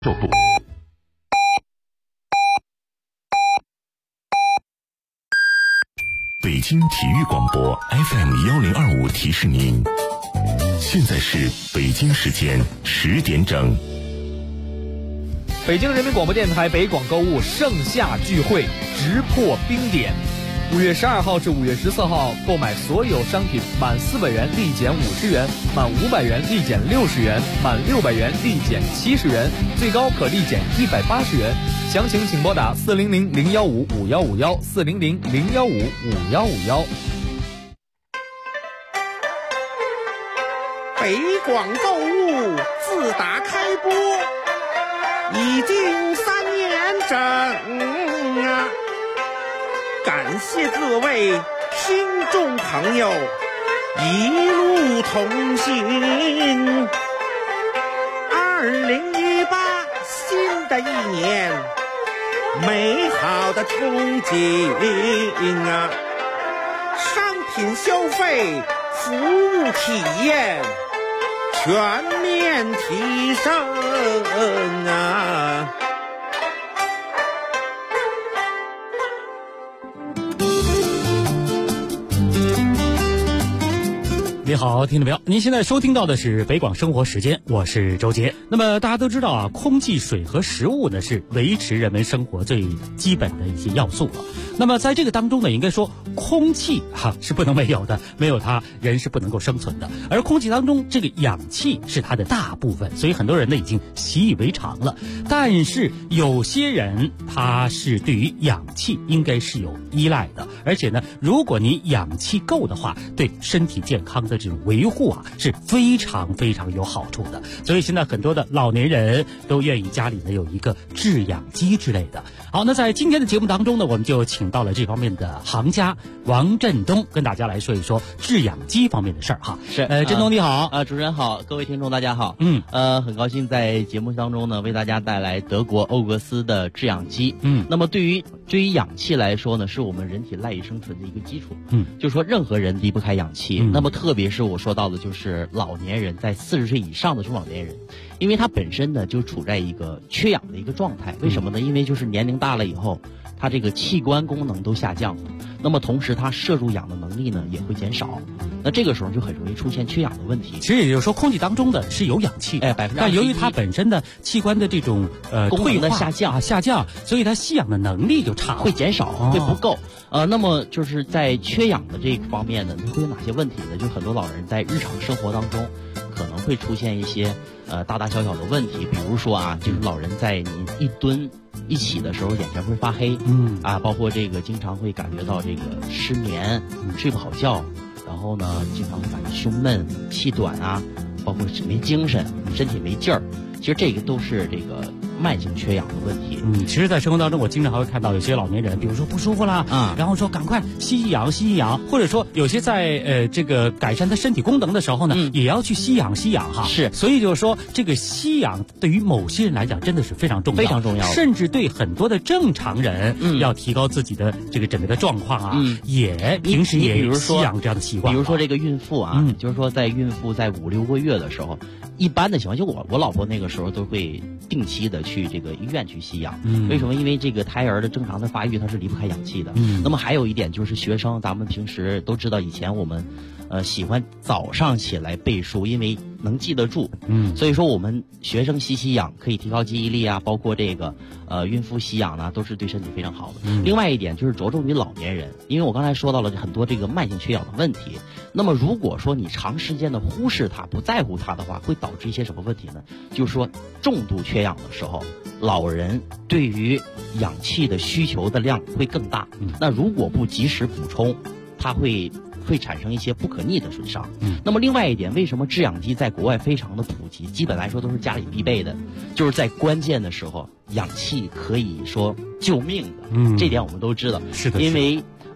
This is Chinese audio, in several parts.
受度。北京体育广播 FM1025提示您，现在是北京时间10点整。 北京人民广播电台北广购物盛夏聚会直破冰点，5月12号至5月14号，购买所有商品满400元立减50元，满500元立减60元，满600元立减70元，最高可立减180元。详情请拨打400-015-5151，400-015-5151。 北广购物自打开播已经3年整啊！感谢各位听众朋友一路同行。2018新的一年，美好的憧憬啊！商品消费、服务体验全面提升啊！ 你好，听众朋友，您现在收听到的是北广生活时间，我是周杰。那么大家都知道啊，空气、水和食物呢是维持人们生活最基本的一些要素了。那么在这个当中呢，应该说空气是不能没有的，没有它人是不能够生存的。而空气当中这个氧气是它的大部分，所以很多人呢已经习以为常了。但是有些人他是对于氧气应该是有依赖的，而且呢，如果你氧气够的话，对身体健康的这种维护是非常非常有好处的。所以现在很多的老年人都愿意家里呢有一个制氧机之类的。好，那在今天的节目当中呢，我们就请到了这方面的行家王振东，跟大家来说一说制氧机方面的事儿哈。 是， 振东你好， 主持人好，各位听众大家好。很高兴在节目当中呢，为大家带来德国欧格斯的制氧机。那么对于氧气来说呢，是我们人体赖以生存的一个基础。就是说任何人离不开氧气。那么特别是我说到的就是老年人，在40岁以上的中老年人，因为他本身呢就处在一个缺氧的一个状态。为什么呢？因为就是年龄大了以后，他这个器官功能都下降了，那么同时他摄入氧的能力呢也会减少，那这个时候就很容易出现缺氧的问题。 其实也就是说，空气当中的是有氧气，但由于它本身的器官的这种功能的下降，所以它吸氧的能力就差了， 会减少，会不够。那么就是在缺氧的这个方面呢，会有哪些问题呢？就很多老人在日常生活当中可能会出现一些大大小小的问题，比如说就是老人在你一蹲一起的时候眼前会发黑，包括这个经常会感觉到这个失眠，睡不好觉，然后呢经常会感觉胸闷、气短包括没精神、身体没劲儿，其实这个都是这个慢性缺氧的问题。 其实在生活当中我经常还会看到有些老年人，比如说不舒服啦，然后说赶快吸氧，或者说有些在这个改善他身体功能的时候呢，也要去吸氧哈。 是， 所以就是说这个吸氧对于某些人来讲真的是非常重要， 非常重要， 甚至对很多的正常人要提高自己的这个整个的状况也平时也有吸氧这样的习惯。 比如说这个孕妇就是说在孕妇在5、6个月的时候，一般的情况就我老婆那个时候都会定期的去这个医院去吸氧。为什么？因为这个胎儿的正常的发育它是离不开氧气的。那么还有一点就是学生，咱们平时都知道，以前我们喜欢早上起来背书，因为能记得住。所以说我们学生吸氧可以提高记忆力包括这个孕妇吸氧呢，都是对身体非常好的。另外一点就是着重于老年人，因为我刚才说到了很多这个慢性缺氧的问题。那么如果说你长时间的忽视它、不在乎它的话，会导致一些什么问题呢？就是说重度缺氧的时候，老人对于氧气的需求的量会更大。那如果不及时补充，它会产生一些不可逆的损伤。那么另外一点，为什么制氧机在国外非常的普及，基本来说都是家里必备的，就是在关键的时候，氧气可以说救命的。这点我们都知道。 是的。 因为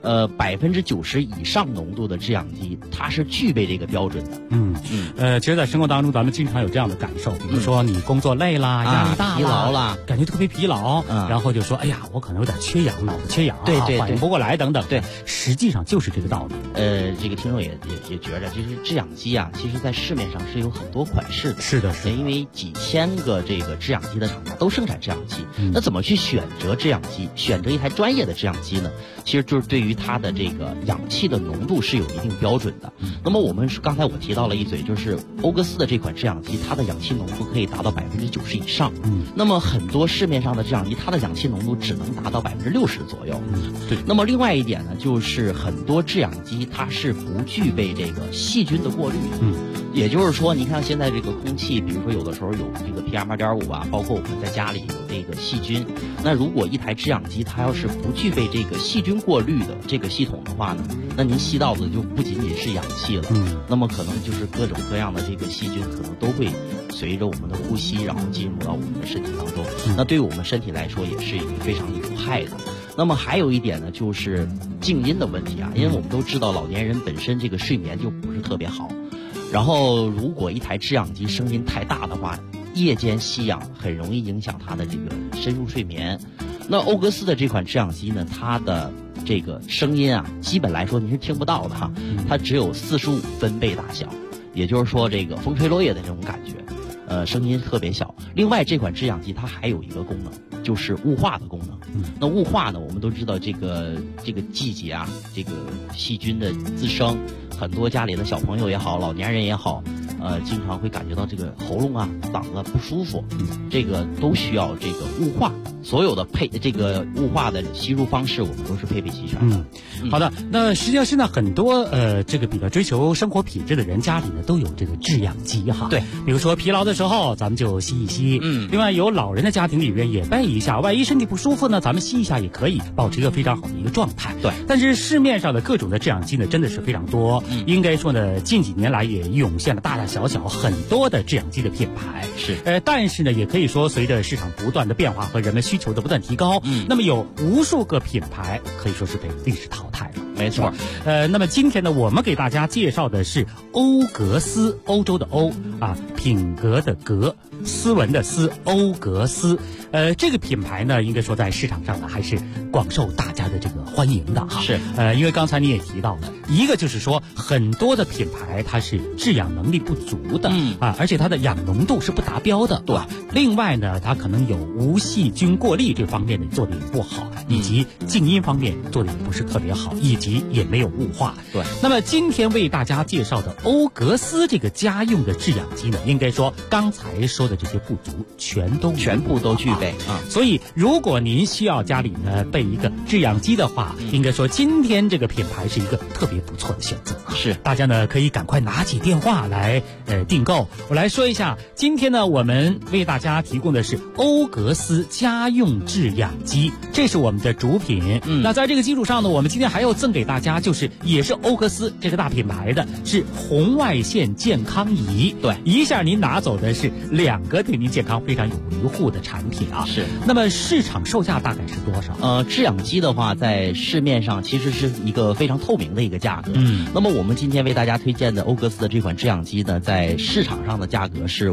90%以上浓度的制氧机，它是具备这个标准的。 其实，在生活当中，咱们经常有这样的感受，比如说你工作累啦、压力大啦、 疲劳啦， 感觉特别疲劳，然后就说，哎呀，我可能有点缺氧，脑子缺氧， 对， 反应不过来等等。 对， 实际上就是这个道理。 这个听众也觉着，就是制氧机啊，其实在市面上是有很多款式的。 是的， 因为几千个这个制氧机的厂家都生产制氧机，那怎么去选择制氧机，选择一台专业的制氧机呢？其实就是对于它的这个氧气的浓度是有一定标准的。那么刚才我提到了一嘴，就是欧格斯的这款制氧机，它的氧气浓度可以达到90%以上。那么很多市面上的制氧机，它的氧气浓度只能达到60%左右。 对。 那么另外一点呢，就是很多制氧机它是不具备这个细菌的过滤的。也就是说，你看现在这个空气，比如说有的时候有这个 PM2.5啊，包括我们在家里有这个细菌。那如果一台制氧机它要是不具备这个细菌过滤的这个系统的话呢，那您吸到的就不仅仅是氧气了，那么可能就是各种各样的这个细菌可能都会随着我们的呼吸，然后进入到我们的身体当中。那对于我们身体来说也是一个非常有害的。那么还有一点呢，就是静音的问题啊，因为我们都知道老年人本身这个睡眠就不是特别好，然后如果一台制氧机声音太大的话，夜间吸氧很容易影响他的这个深入睡眠。那欧格斯的这款制氧机呢，它的这个声音啊，基本来说您是听不到的哈，它只有45分贝大小，也就是说这个风吹落叶的这种感觉，声音特别小。另外这款制氧机它还有一个功能，就是雾化的功能。那雾化呢，我们都知道这个季节啊，这个细菌的滋生，很多家里的小朋友也好，老年人也好，经常会感觉到这个喉咙啊、嗓子不舒服，这个都需要这个雾化。所有的这个雾化的吸入方式，我们都是配备齐全的。 好的，那实际上现在很多这个比较追求生活品质的人，家里呢都有这个制氧机哈。 对， 比如说疲劳的时候，咱们就吸一吸。另外有老人的家庭里边也备一下，万一身体不舒服呢，咱们吸一下也可以，保持一个非常好的一个状态。 对， 但是市面上的各种的制氧机呢，真的是非常多。应该说呢，近几年来也涌现了大大小小很多的制氧机的品牌。 是， 但是呢，也可以说随着市场不断的变化和人们需求的不断提高，那么有无数个品牌可以说是被历史淘汰了。 没错。 那么今天呢，我们给大家介绍的是欧格斯，欧洲的欧啊，品格的格，斯文的斯，欧格斯。这个品牌呢，应该说在市场上呢还是广受大家的这个欢迎的哈。 是。 因为刚才你也提到了，一个就是说很多的品牌它是制氧能力不足的，而且它的氧浓度是不达标的，对吧？另外呢，它可能有无细菌过滤这方面的做的也不好，以及静音方面做的也不是特别好，以及也没有雾化。 对。 那么今天为大家介绍的欧格斯这个家用的制氧机呢，应该说刚才说的这些不足全部都具备。所以如果您需要家里呢备一个制氧机的话，应该说今天这个品牌是一个特别不错的选择。 是， 大家呢可以赶快拿起电话来订购。我来说一下，今天呢我们为大家提供的是欧格斯家用制氧机，这是我们的主品。那在这个基础上呢，我们今天还要赠给大家，就是也是欧格斯这个大品牌的，是红外线健康仪。 对， 一下您拿走的是2个对您健康非常有维护的产品啊。 是。 那么市场售价大概是多少？ 制氧机的话，在市面上其实是一个非常透明的一个价格。那么我们今天为大家推荐的欧格斯的这款制氧机呢，在市场上的价格是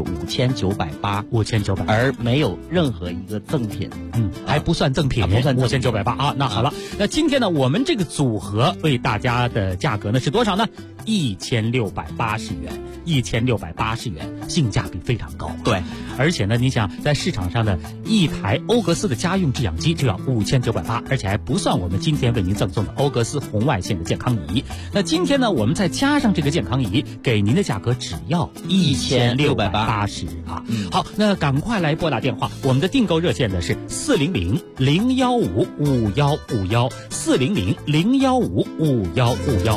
5980，而没有任何一个赠品。 还不算赠品， 不算赠品 5980啊。那好了，那今天呢，我们这个组合为大家的价格呢是多少呢？1680元，1680元，性价比非常高。 对， 而且呢，你想在市场上的一台欧格斯的家用制氧机就要5980，而且还不算我们今天为您赠送的欧格斯红外线的健康仪。那今天呢，我们再加上这个健康仪，给您的价格只要1680啊。好，那赶快来拨打电话，我们的订购热线呢是400-015-5151，400-015-5151。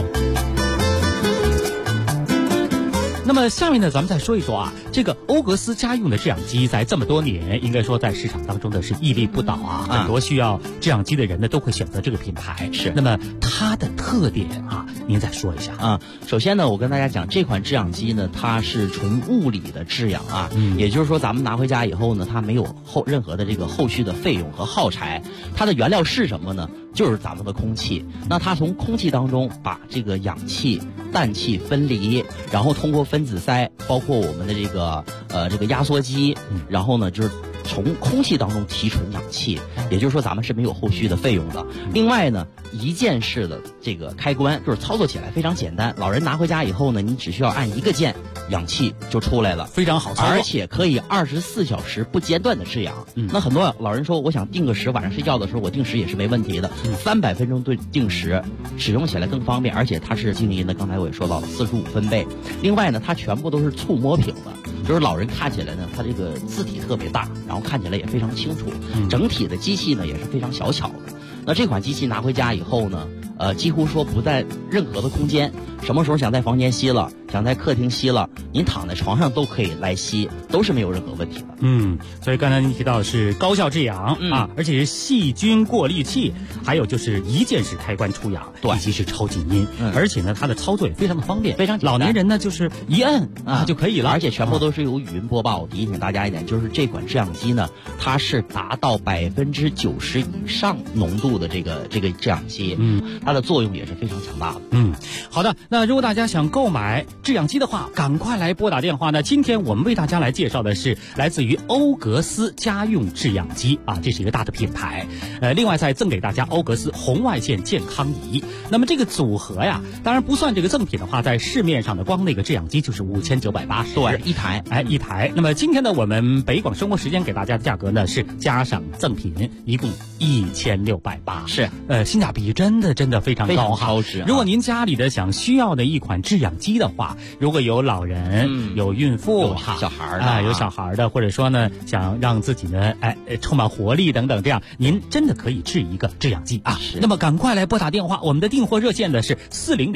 那么下面呢，咱们再说一说啊，这个欧格斯家用的制氧机在这么多年，应该说在市场当中的是屹立不倒啊。很多需要制氧机的人呢，都会选择这个品牌。 是。 那么它的特点啊，您再说一下啊。首先呢，我跟大家讲，这款制氧机呢，它是纯物理的制氧啊，也就是说咱们拿回家以后呢，它没有任何的这个后续的费用和耗材，它的原料是什么呢？就是咱们的空气。那它从空气当中把这个氧气、氮气分离，然后通过分子塞，包括我们的这个压缩机，然后呢就是从空气当中提纯氧气，也就是说咱们是没有后续的费用的。另外呢，一键式的这个开关就是操作起来非常简单，老人拿回家以后呢，你只需要按一个键，氧气就出来了， 非常好操作， 而且可以24小时不间断的制氧。那很多老人说，我想定个时，晚上睡觉的时候我定时也是没问题的。300分钟定时，使用起来更方便，而且它是静音的，刚才我也说到了45分贝。另外呢，它全部都是触摸屏的，就是老人看起来呢，它这个字体特别大，然后看起来也非常清楚。整体的机器呢也是非常小巧的。那这款机器拿回家以后呢，几乎说不在任何的空间，什么时候想在房间吸了，想在客厅吸了，您躺在床上都可以来吸，都是没有任何问题的。 所以刚才您提到的是高效制氧啊，而且是细菌过滤器，还有就是一键式开关出氧， 对， 以及是超静音，而且呢它的操作也非常的方便， 非常简单。 老年人呢就是一摁就可以了， 而且全部都是由语音播报。提醒大家一点，就是这款制氧机呢，它是达到90%以上浓度的这个制氧机，它的作用也是非常强大的。 好的，那如果大家想购买制氧机的话，赶快来拨打电话呢。今天我们为大家来介绍的是来自于欧格斯家用制氧机啊，这是一个大的品牌。另外再赠给大家欧格斯红外线健康仪。那么这个组合呀，当然不算这个赠品的话，在市面上的光那个制氧机就是5980， 对，一台， 一台。那么今天呢，我们北广生活时间给大家的价格呢是加上赠品，一共1680， 是， 性价比真的非常高哈。 超值。 如果您家里的需要的一款制氧机的话，如果有老人、有孕妇、 有小孩的有小孩的，或者说呢想让自己呢充满活力等等，这样您真的可以制一个制氧机啊。那么赶快来拨打电话，我们的订货热线呢是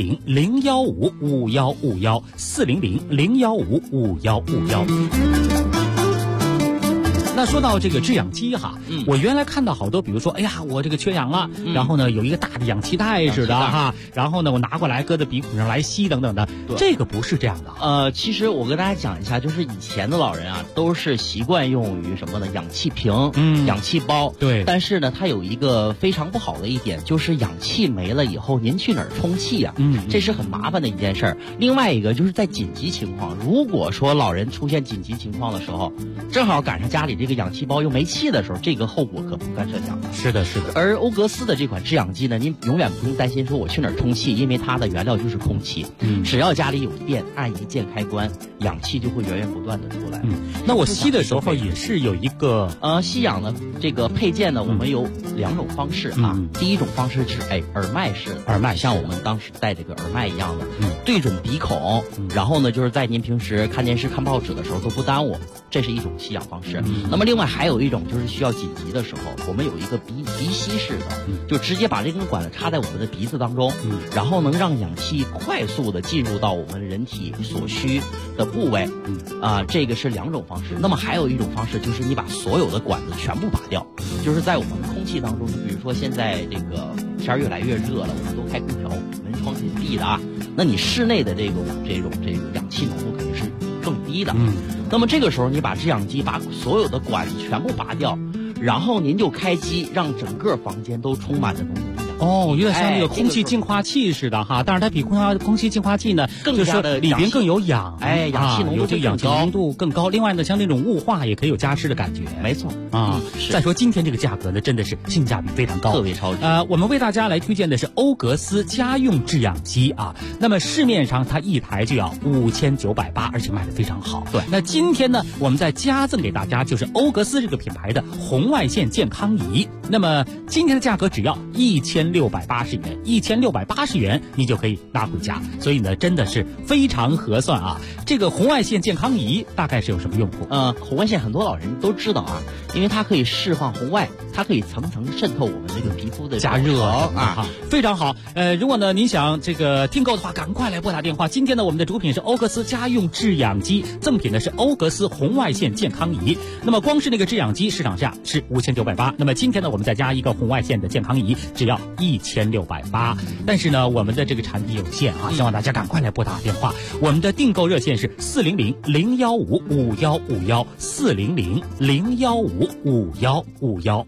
400-015-5151，400-015-5151。那说到这个制氧机哈，我原来看到好多，比如说，哎呀，我这个缺氧了，然后呢有一个大的氧气袋似的哈，然后呢我拿过来搁在鼻孔上来吸等等的，这个不是这样的。 其实我跟大家讲一下，就是以前的老人啊，都是习惯用于什么呢？氧气瓶、氧气包。 对。 但是呢，它有一个非常不好的一点，就是氧气没了以后，您去哪儿充气呀？这是很麻烦的一件事儿。另外一个就是在紧急情况，如果说老人出现紧急情况的时候，正好赶上家里这个氧气包又没气的时候，这个后果可不堪设想。 是的。 而欧格斯的这款制氧机呢，您永远不用担心说我去哪儿充气，因为它的原料就是空气。只要家里有电，按一键开关，氧气就会源源不断的出来。 那我吸的时候也是有一个吸氧的这个配件呢，我们有2种方式啊。第一种方式是耳麦式的， 耳麦像我们当时戴这个耳麦一样的，对准鼻孔，然后呢就是在您平时看电视、看报纸的时候都不耽误，这是一种吸氧方式。那么另外还有一种就是需要紧急的时候，我们有一个鼻吸式的，就直接把这根管子插在我们的鼻子当中，然后能让氧气快速的进入到我们人体所需的部位。这个是2种方式。那么还有一种方式就是你把所有的管子全部拔掉，就是在我们空气当中，比如说现在这个天越来越热了，我们都开空调，门窗紧闭的啊，那你室内的这个氧气浓度肯定是更低的。那么这个时候你把制氧机把所有的管子全部拔掉，然后您就开机，让整个房间都充满着浓浓的氧气。 有点像那个空气净化器似的哈，但是它比空气净化器呢更加的里边更有氧， 氧气浓度有这个氧气浓度更高。另外呢，像那种雾化也可以有加湿的感觉。 没错再说今天这个价格呢，真的是性价比非常高， 特别超值。 我们为大家来推荐的是欧格斯家用制氧机啊。那么市面上它一台就要5980，而且卖得非常好。 对。 那今天呢，我们再加赠给大家就是欧格斯这个品牌的红外线健康仪。那么今天的价格只要1680元，你就可以拿回家。所以呢，真的是非常合算啊。这个红外线健康仪大概是有什么用途？ 红外线很多老人都知道啊，因为它可以释放红外，它可以层层渗透我们这个皮肤的加热啊， 非常好。如果呢您想这个订购的话，赶快来拨打电话。今天呢，我们的主品是欧格斯家用制氧机，赠品呢是欧格斯红外线健康仪。那么光是那个制氧机市场价是5980，那么今天呢我们再加一个红外线的健康仪，只要 1680，但是呢，我们的这个产品有限啊，希望大家赶快来拨打电话。我们的订购热线是400-015-5151，400-015-5151。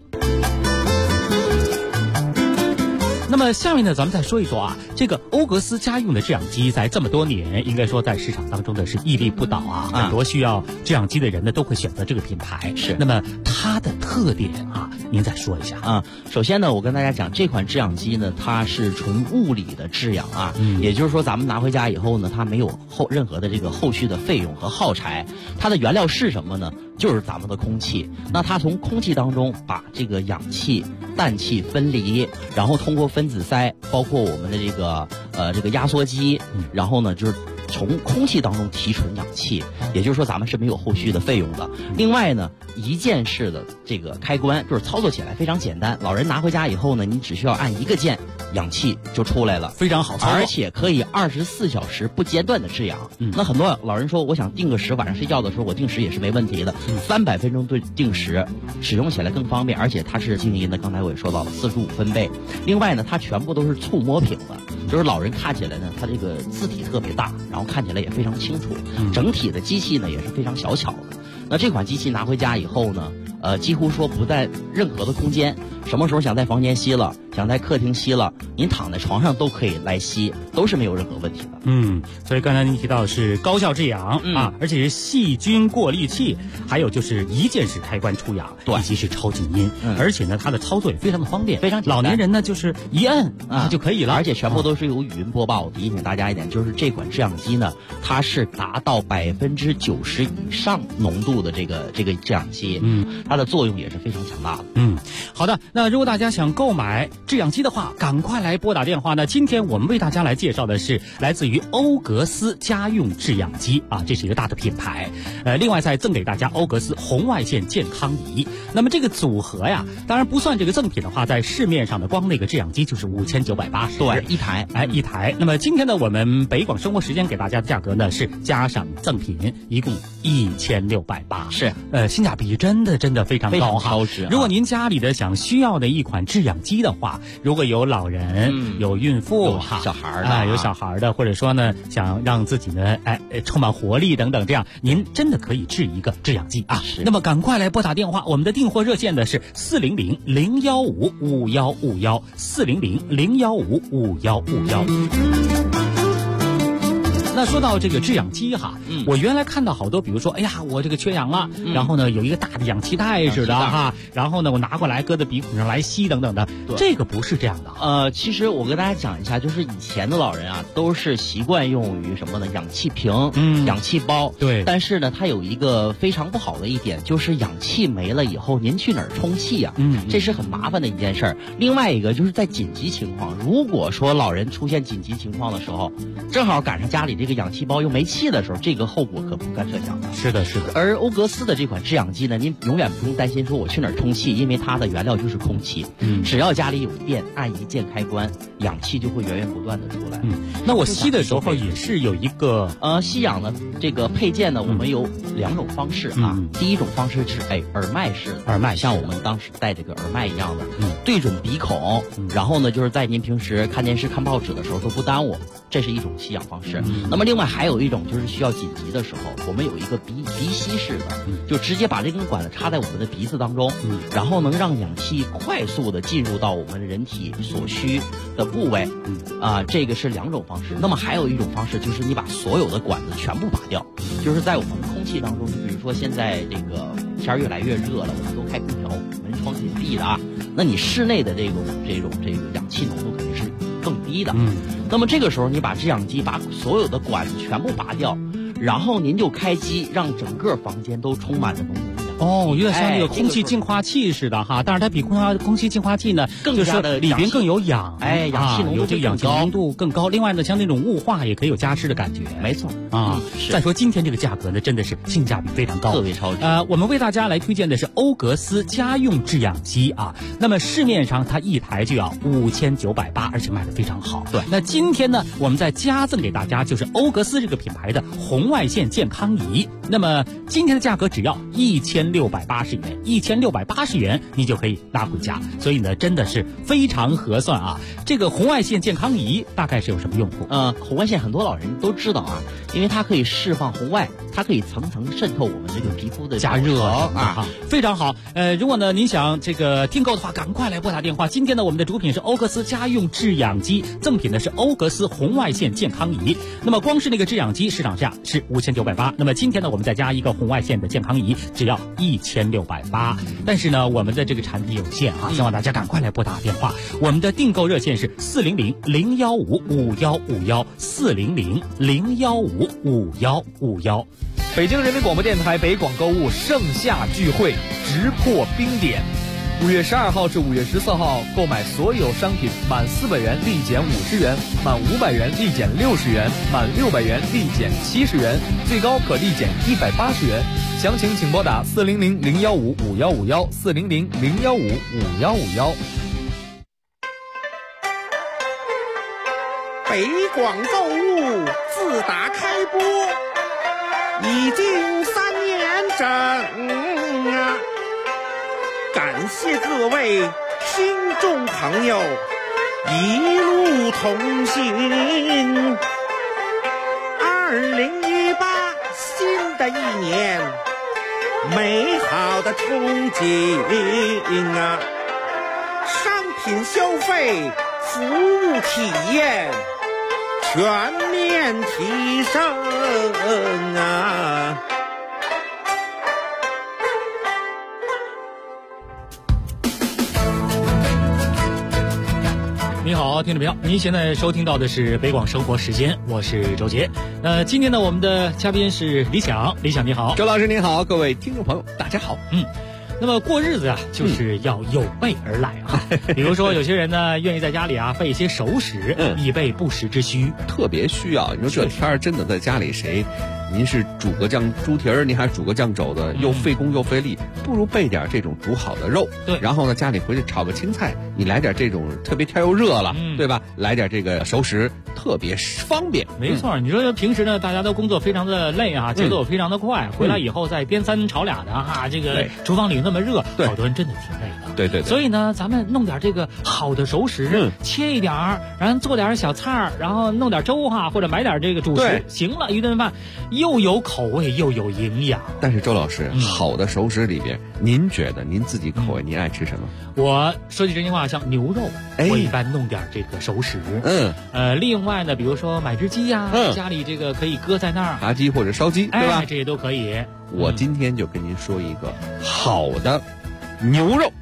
那么下面呢，咱们再说一说啊，这个欧格思家用的制氧机在这么多年，应该说在市场当中的是屹立不倒啊，很多需要制氧机的人呢都会选择这个品牌。 是， 那么它的特点啊，您再说一下啊。首先呢，我跟大家讲，这款制氧机呢，它是纯物理的制氧啊，也就是说咱们拿回家以后呢，它没有任何的这个后续的费用和耗材。它的原料是什么呢？就是咱们的空气。那它从空气当中把这个氧气、氮气分离，然后通过分子塞，包括我们的这个压缩机，然后呢就是从空气当中提纯氧气，也就是说咱们是没有后续的费用的。另外呢，一键式的这个开关就是操作起来非常简单，老人拿回家以后呢，你只需要按一个键，氧气就出来了， 非常好操作， 而且可以24小时不间断的制氧。那很多老人说，我想定个时，晚上睡觉的时候我定时也是没问题的，300分钟定时，使用起来更方便，而且它是静音的，刚才我也说到了45分贝。另外呢，它全部都是触摸屏的，就是老人看起来呢，它这个字体特别大，然后看起来也非常清楚，整体的机器呢也是非常小巧的。那这款机器拿回家以后呢，几乎说不在任何的空间，什么时候想在房间吸了，想在客厅吸了，您躺在床上都可以来吸，都是没有任何问题的。 所以刚才您提到的是高效制氧啊，而且是细菌过滤器，还有就是一键式开关出氧，以及是超静音，而且呢，它的操作也非常的方便， 非常简单。 老年人呢就是一摁就可以了， 而且全部都是由语音播报。提醒大家一点，就是这款制氧机呢，它是达到90%以上浓度的这个制氧机，它的作用也是非常强大的。 好的，那如果大家想购买制氧机的话，赶快来拨打电话呢。今天我们为大家来介绍的是来自于欧格思家用制氧机啊，这是一个大的品牌。另外再赠给大家欧格思红外线健康仪。那么这个组合呀，当然不算这个赠品的话，在市面上的光那个制氧机就是5980， 对，一台。 那么今天呢，我们北广生活时间给大家的价格呢是加上赠品，一共1680， 是性价比真的非常高哈。 超值。 如果您家里的需要的一款制氧机的话，如果有老人、有孕妇、 有小孩的，或者说呢想让自己呢充满活力等等，这样您真的可以制一个制氧机啊。那么赶快来拨打电话，我们的订货热线呢是400-015-5151，400-015-5151。那说到这个制氧机哈，我原来看到好多，比如说，哎呀，我这个缺氧了，然后呢有一个大的氧气袋似的哈，然后呢我拿过来搁在鼻孔上来吸等等的，这个不是这样的。 其实我跟大家讲一下，就是以前的老人啊，都是习惯用于什么呢？氧气瓶、氧气包。 对。但是呢，它有一个非常不好的一点，就是氧气没了以后，您去哪儿充气呀？这是很麻烦的一件事儿。另外一个就是在紧急情况，如果说老人出现紧急情况的时候，正好赶上家里这个氧气包又没气的时候，这个后果可不堪设想的。 是的。 而欧格思的这款制氧机呢，您永远不用担心说我去哪儿充气，因为它的原料就是空气。只要家里有电，按一键开关，氧气就会源源不断的出来。 那我吸的时候也是有一个吸氧的这个配件呢，我们有2种方式啊。第一种方式是耳麦式的，像我们当时戴这个耳麦一样的，对准鼻孔，然后呢就是在您平时看电视看报纸的时候都不耽误，这是一种吸氧方式。那么另外还有一种就是需要紧急的时候，我们有一个鼻吸式的，就直接把这根管子插在我们的鼻子当中，然后能让氧气快速的进入到我们人体所需的部位。这个是2种方式。那么还有一种方式就是你把所有的管子全部拔掉，就是在我们空气当中，就比如说现在这个天越来越热了，我们都开空调，门窗紧闭的啊，那你室内的这个氧气浓度肯定是更低的。那么这个时候你把制氧机把所有的管子全部拔掉，然后您就开机，让整个房间都充满了浓浓的氧气。 有点像那个空气净化器似的哈，但是它比空气净化器呢更加的里边更有氧， 氧气浓度有这个氧气浓度更高。另外呢，像那种雾化也可以有加湿的感觉。 没错再说今天这个价格呢，真的是性价比非常高， 特别超值。 我们为大家来推荐的是欧格思家用制氧机啊。那么市面上它一台就要5980，而且卖得非常好。 对。 那今天呢，我们再加赠给大家就是欧格思这个品牌的红外线健康仪。那么今天的价格只要1680。 1680元，1680元你就可以拿回家。所以呢，真的是非常合算啊。这个红外线健康仪大概是有什么用途？ 红外线很多老人都知道啊，因为它可以释放红外，它可以层层渗透我们这个皮肤的加热啊， 非常好。如果呢您想这个订购的话，赶快来拨打电话。今天呢，我们的主品是欧格斯家用制氧机，赠品的是欧格斯红外线健康仪。那么光是那个制氧机市场价是5980，那么今天呢，我们再加一个红外线的健康仪，只要1680。但是呢，我们的这个产品有限啊，希望大家赶快来拨打电话。我们的订购热线是400-015-5151，400-015-5151。 北京人民广播电台北广购物盛夏聚会直破冰点，5月12号至5月14号，购买所有商品满400元立减50元，满500元立减60元，满600元立减70元，最高可立减180元。详情请拨打400-015-5151，400-015-5151。 北广购物自打开播已经3年整啊！感谢各位听众朋友一路同行。2018新的一年，美好的憧憬啊！商品消费、服务体验全面提升啊！ 你好，听众朋友，您现在收听到的是北广生活时间，我是周杰。今天呢，我们的嘉宾是李想，李想你好。 周老师您好，各位听众朋友大家好。 那么过日子啊，就是要有备而来啊。比如说，有些人呢愿意在家里啊备一些熟食，以备不时之需。 特别需要。你说这天儿真的在家里谁？您是煮个酱猪蹄儿，您还煮个酱肘子，又费工又费力，不如备点这种煮好的肉。 对， 然后呢，家里回去炒个青菜，你来点这种特别天又热了，对吧？来点这个熟食，特别方便。 没错，你说平时呢，大家都工作非常的累啊，节奏非常的快，回来以后再颠三炒俩的哈，这个厨房里那么热，好多人真的挺累的。 对。 所以呢，咱们弄点这个好的熟食，切一点儿，然后做点小菜儿，然后弄点粥哈，或者买点这个主食，行了，一顿饭又有口味又有营养。 但是周老师，好的熟食里边，您觉得您自己口味您爱吃什么？ 我说句真心话，像牛肉，我一般弄点这个熟食。另外呢，比如说买只鸡呀，家里这个可以搁在那儿， 炸鸡或者烧鸡，对吧？ 这些都可以。 我今天就跟您说一个好的牛肉，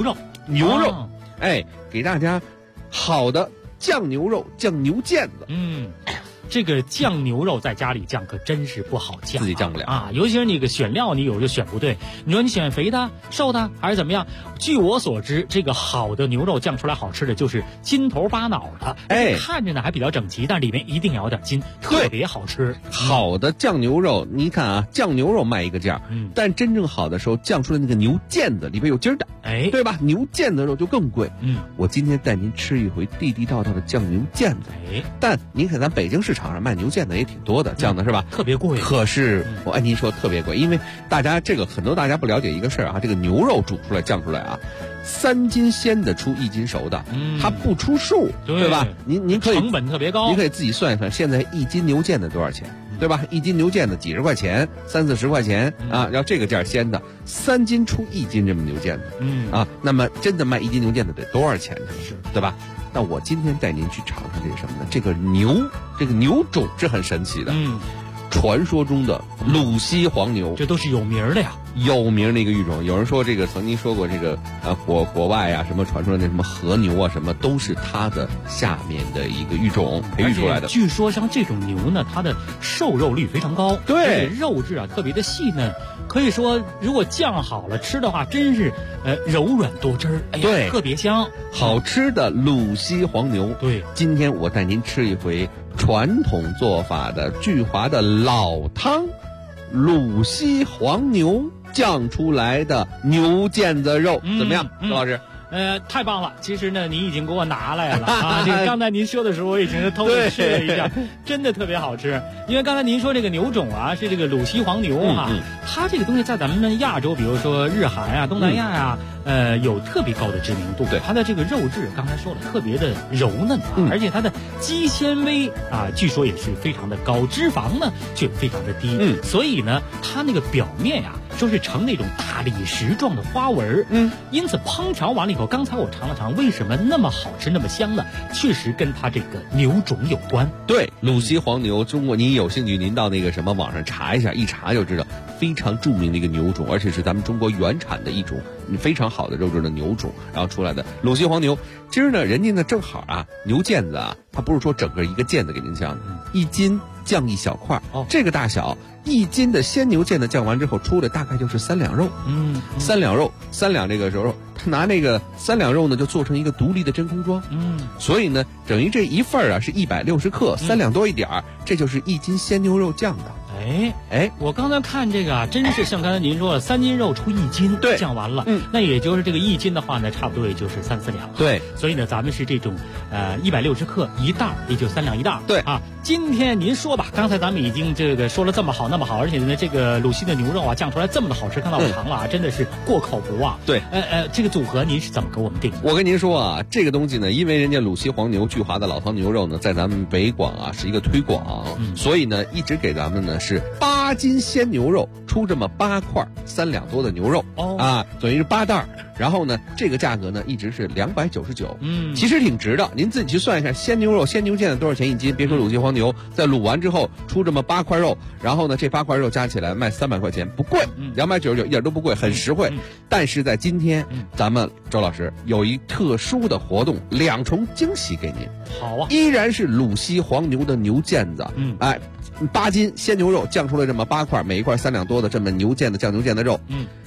给大家好的酱牛肉、酱牛腱子。 这个酱牛肉在家里酱可真是不好酱， 自己酱不了啊！尤其是那个选料，你有时候选不对。你说你选肥的、瘦的还是怎么样？据我所知，这个好的牛肉酱出来好吃的就是筋头巴脑的，看着呢还比较整齐，但里面一定要有点筋，特别好吃。 好的酱牛肉，你看啊，酱牛肉卖一个价，但真正好的时候酱出来那个牛腱子里边有筋儿的，对吧？牛腱子肉就更贵。我今天带您吃一回地地道道的酱牛腱子。但您看咱北京市场上卖牛腱子也挺多的，酱的是吧？ 特别贵。 可是我按您说特别贵，因为大家很多大家不了解一个事儿啊，这个牛肉煮出来酱出来啊，3斤鲜的出1斤熟的，它不出数，对吧？您可以成本特别高， 您可以自己算一算，现在1斤牛腱子多少钱，对吧？1斤牛腱子几十块钱，30-40块钱啊，要这个价鲜的，3斤出1斤这么牛腱子，那么真的卖1斤牛腱子得多少钱呢？是，对吧？那我今天带您去尝尝这个什么呢？这个牛种是很神奇的，传说中的鲁西黄牛， 这都是有名的呀， 有名的一个育种。有人说这个曾经说过这个国外啊，什么传说那什么和牛啊，什么都是它的下面的一个育种培育出来的。 据说像这种牛呢，它的瘦肉率非常高， 对， 肉质啊特别的细嫩。可以说，如果酱好了吃的话，真是柔软多汁儿， 对， 特别香。 好吃的鲁西黄牛， 对， 今天我带您吃一回传统做法的聚华的老汤，鲁西黄牛酱出来的牛腱子肉，怎么样，周老师？ 太棒了！其实呢，您已经给我拿来了啊。这个刚才您说的时候，我已经偷偷吃了一下，真的特别好吃。因为刚才您说这个牛种啊，是这个鲁西黄牛啊，它这个东西在咱们亚洲，比如说日韩啊、东南亚呀，有特别高的知名度。 对， 它的这个肉质，刚才说了，特别的柔嫩啊，而且它的肌纤维啊，据说也是非常的高，脂肪呢却非常的低。所以呢，它那个表面呀，说是呈那种大理石状的花纹。因此烹调完了以后，刚才我尝了尝，为什么那么好吃那么香呢？确实跟它这个牛种有关。 对，鲁西黄牛，中国您有兴趣您到那个什么网上查一下，一查就知道，非常著名的一个牛种，而且是咱们中国原产的一种非常好的肉质的牛种，然后出来的鲁西黄牛。今儿呢，人家呢正好啊，牛腱子啊，它不是说整个一个腱子给您降的，1斤降1小块，这个大小。1斤的鲜牛腱子降完之后，出来大概就是3两肉。3两肉，3两这个时候，他拿那个3两肉呢，就做成一个独立的真空装。所以呢，等于这一份啊是160克，3两多一点儿，这就是1斤鲜牛肉酱的。 我刚才看这个啊，真是像刚才您说的，3斤肉出1斤， 对， 降完了。那也就是这个1斤的话呢，差不多也就是3、4两。 对， 所以呢，咱们是这种160克一袋，也就3两一袋。 对啊，今天您说吧，刚才咱们已经这个说了这么好那么好，而且呢，这个鲁西的牛肉啊酱出来这么的好吃，刚才我尝了啊，真的是过口不忘。 对， 这个组合您是怎么给我们定的？ 我跟您说啊，这个东西呢，因为人家鲁西黄牛、聚华的老汤牛肉呢，在咱们北广啊是一个推广，所以呢，一直给咱们呢是8斤鲜牛肉出这么8块3两多的牛肉等于是8袋。然后呢，这个价格呢一直是299，其实挺值的。您自己去算一下，鲜牛肉、鲜牛腱子多少钱1斤？别说鲁西黄牛，在卤完之后出这么8块肉，然后呢，这8块肉加起来卖300块钱，不贵，299一点都不贵，很实惠。但是在今天，咱们周老师有一特殊的活动，2重惊喜给您。 好啊， 依然是鲁西黄牛的牛腱子，8斤鲜牛肉降出来这么8块，每一块3两多的这么牛腱子酱牛腱子肉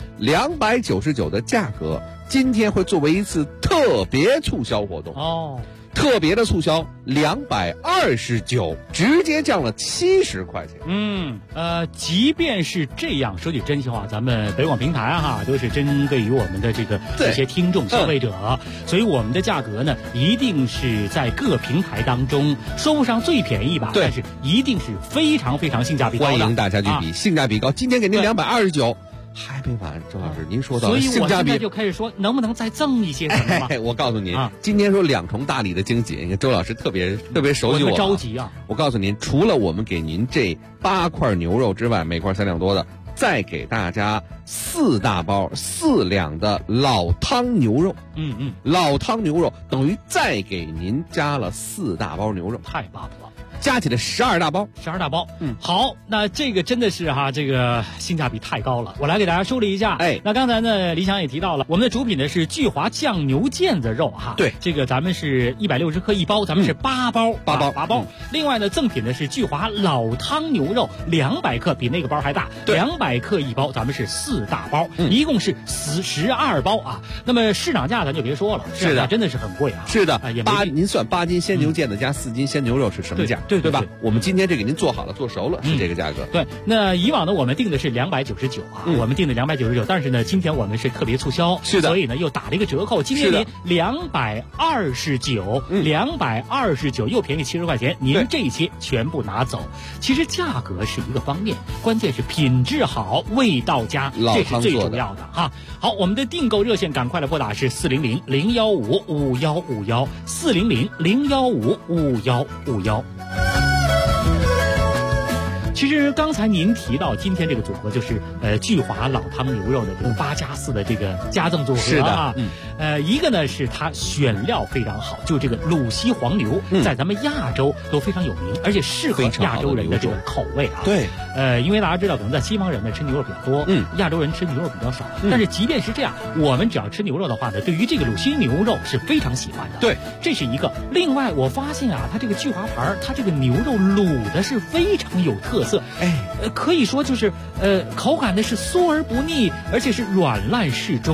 ，299的价格，今天会作为一次特别促销活动特别的促销229，直接降了70块钱。 即便是这样，说句真心话，咱们北广平台哈都是针对于我们的这些听众消费者，所以我们的价格呢，一定是在各平台当中说不上最便宜吧，但是一定是非常非常性价比高的。 欢迎大家去比，性价比高。今天给您229。还没完，周老师，您说到所以性价比， 我现在就开始说，能不能再赠一些什么吗？ 我告诉您，今天说2重大礼的惊喜，你看周老师特别熟悉我， 着急啊！ 我告诉您，除了我们给您这8块牛肉之外，每块3两多的，再给大家4大包4两的老汤牛肉。老汤牛肉等于再给您加了4大包牛肉， 太棒了。 加起来12大包 ，12大包。好，那这个真的是这个性价比太高了。我来给大家梳理一下。那刚才呢，李想也提到了，我们的主品呢是聚华酱牛腱子肉对， 这个咱们是160克一包，咱们是8包，8包。另外呢，赠品呢是聚华老汤牛肉200克，比那个包还大，200克一包，咱们是4大包，一共是12包啊。那么市场价咱就别说了， 是的， 真的是很贵啊。 是的，您算8斤鲜牛腱子加4斤鲜牛肉是什么价？对吧？我们今天这给您做好了，做熟了，是这个价格。 对，那以往呢，我们定的是299我们定的299，但是呢，今天我们是特别促销， 是的， 所以呢又打了一个折扣，今天您229，229又便宜70块钱，您这些全部拿走。其实价格是一个方面，关键是品质好，味道佳，这是最重要的哈。好，我们的订购热线赶快来拨打是400-015-5151，400-015-5151。其实刚才您提到今天这个组合就是聚华老汤牛肉的这个8+4的这个加赠组合是的一个呢是它选料非常好，就这个鲁西黄牛在咱们亚洲都非常有名，而且适合亚洲人的这种口味对， 因为大家知道可能在西方人呢吃牛肉比较多，亚洲人吃牛肉比较少，但是即便是这样，我们只要吃牛肉的话呢，对于这个鲁西牛肉是非常喜欢的。 对， 这是一个。另外我发现它这个聚华牌它这个牛肉卤的是非常有特色，可以说就是口感呢是酥而不腻，而且是软烂适中。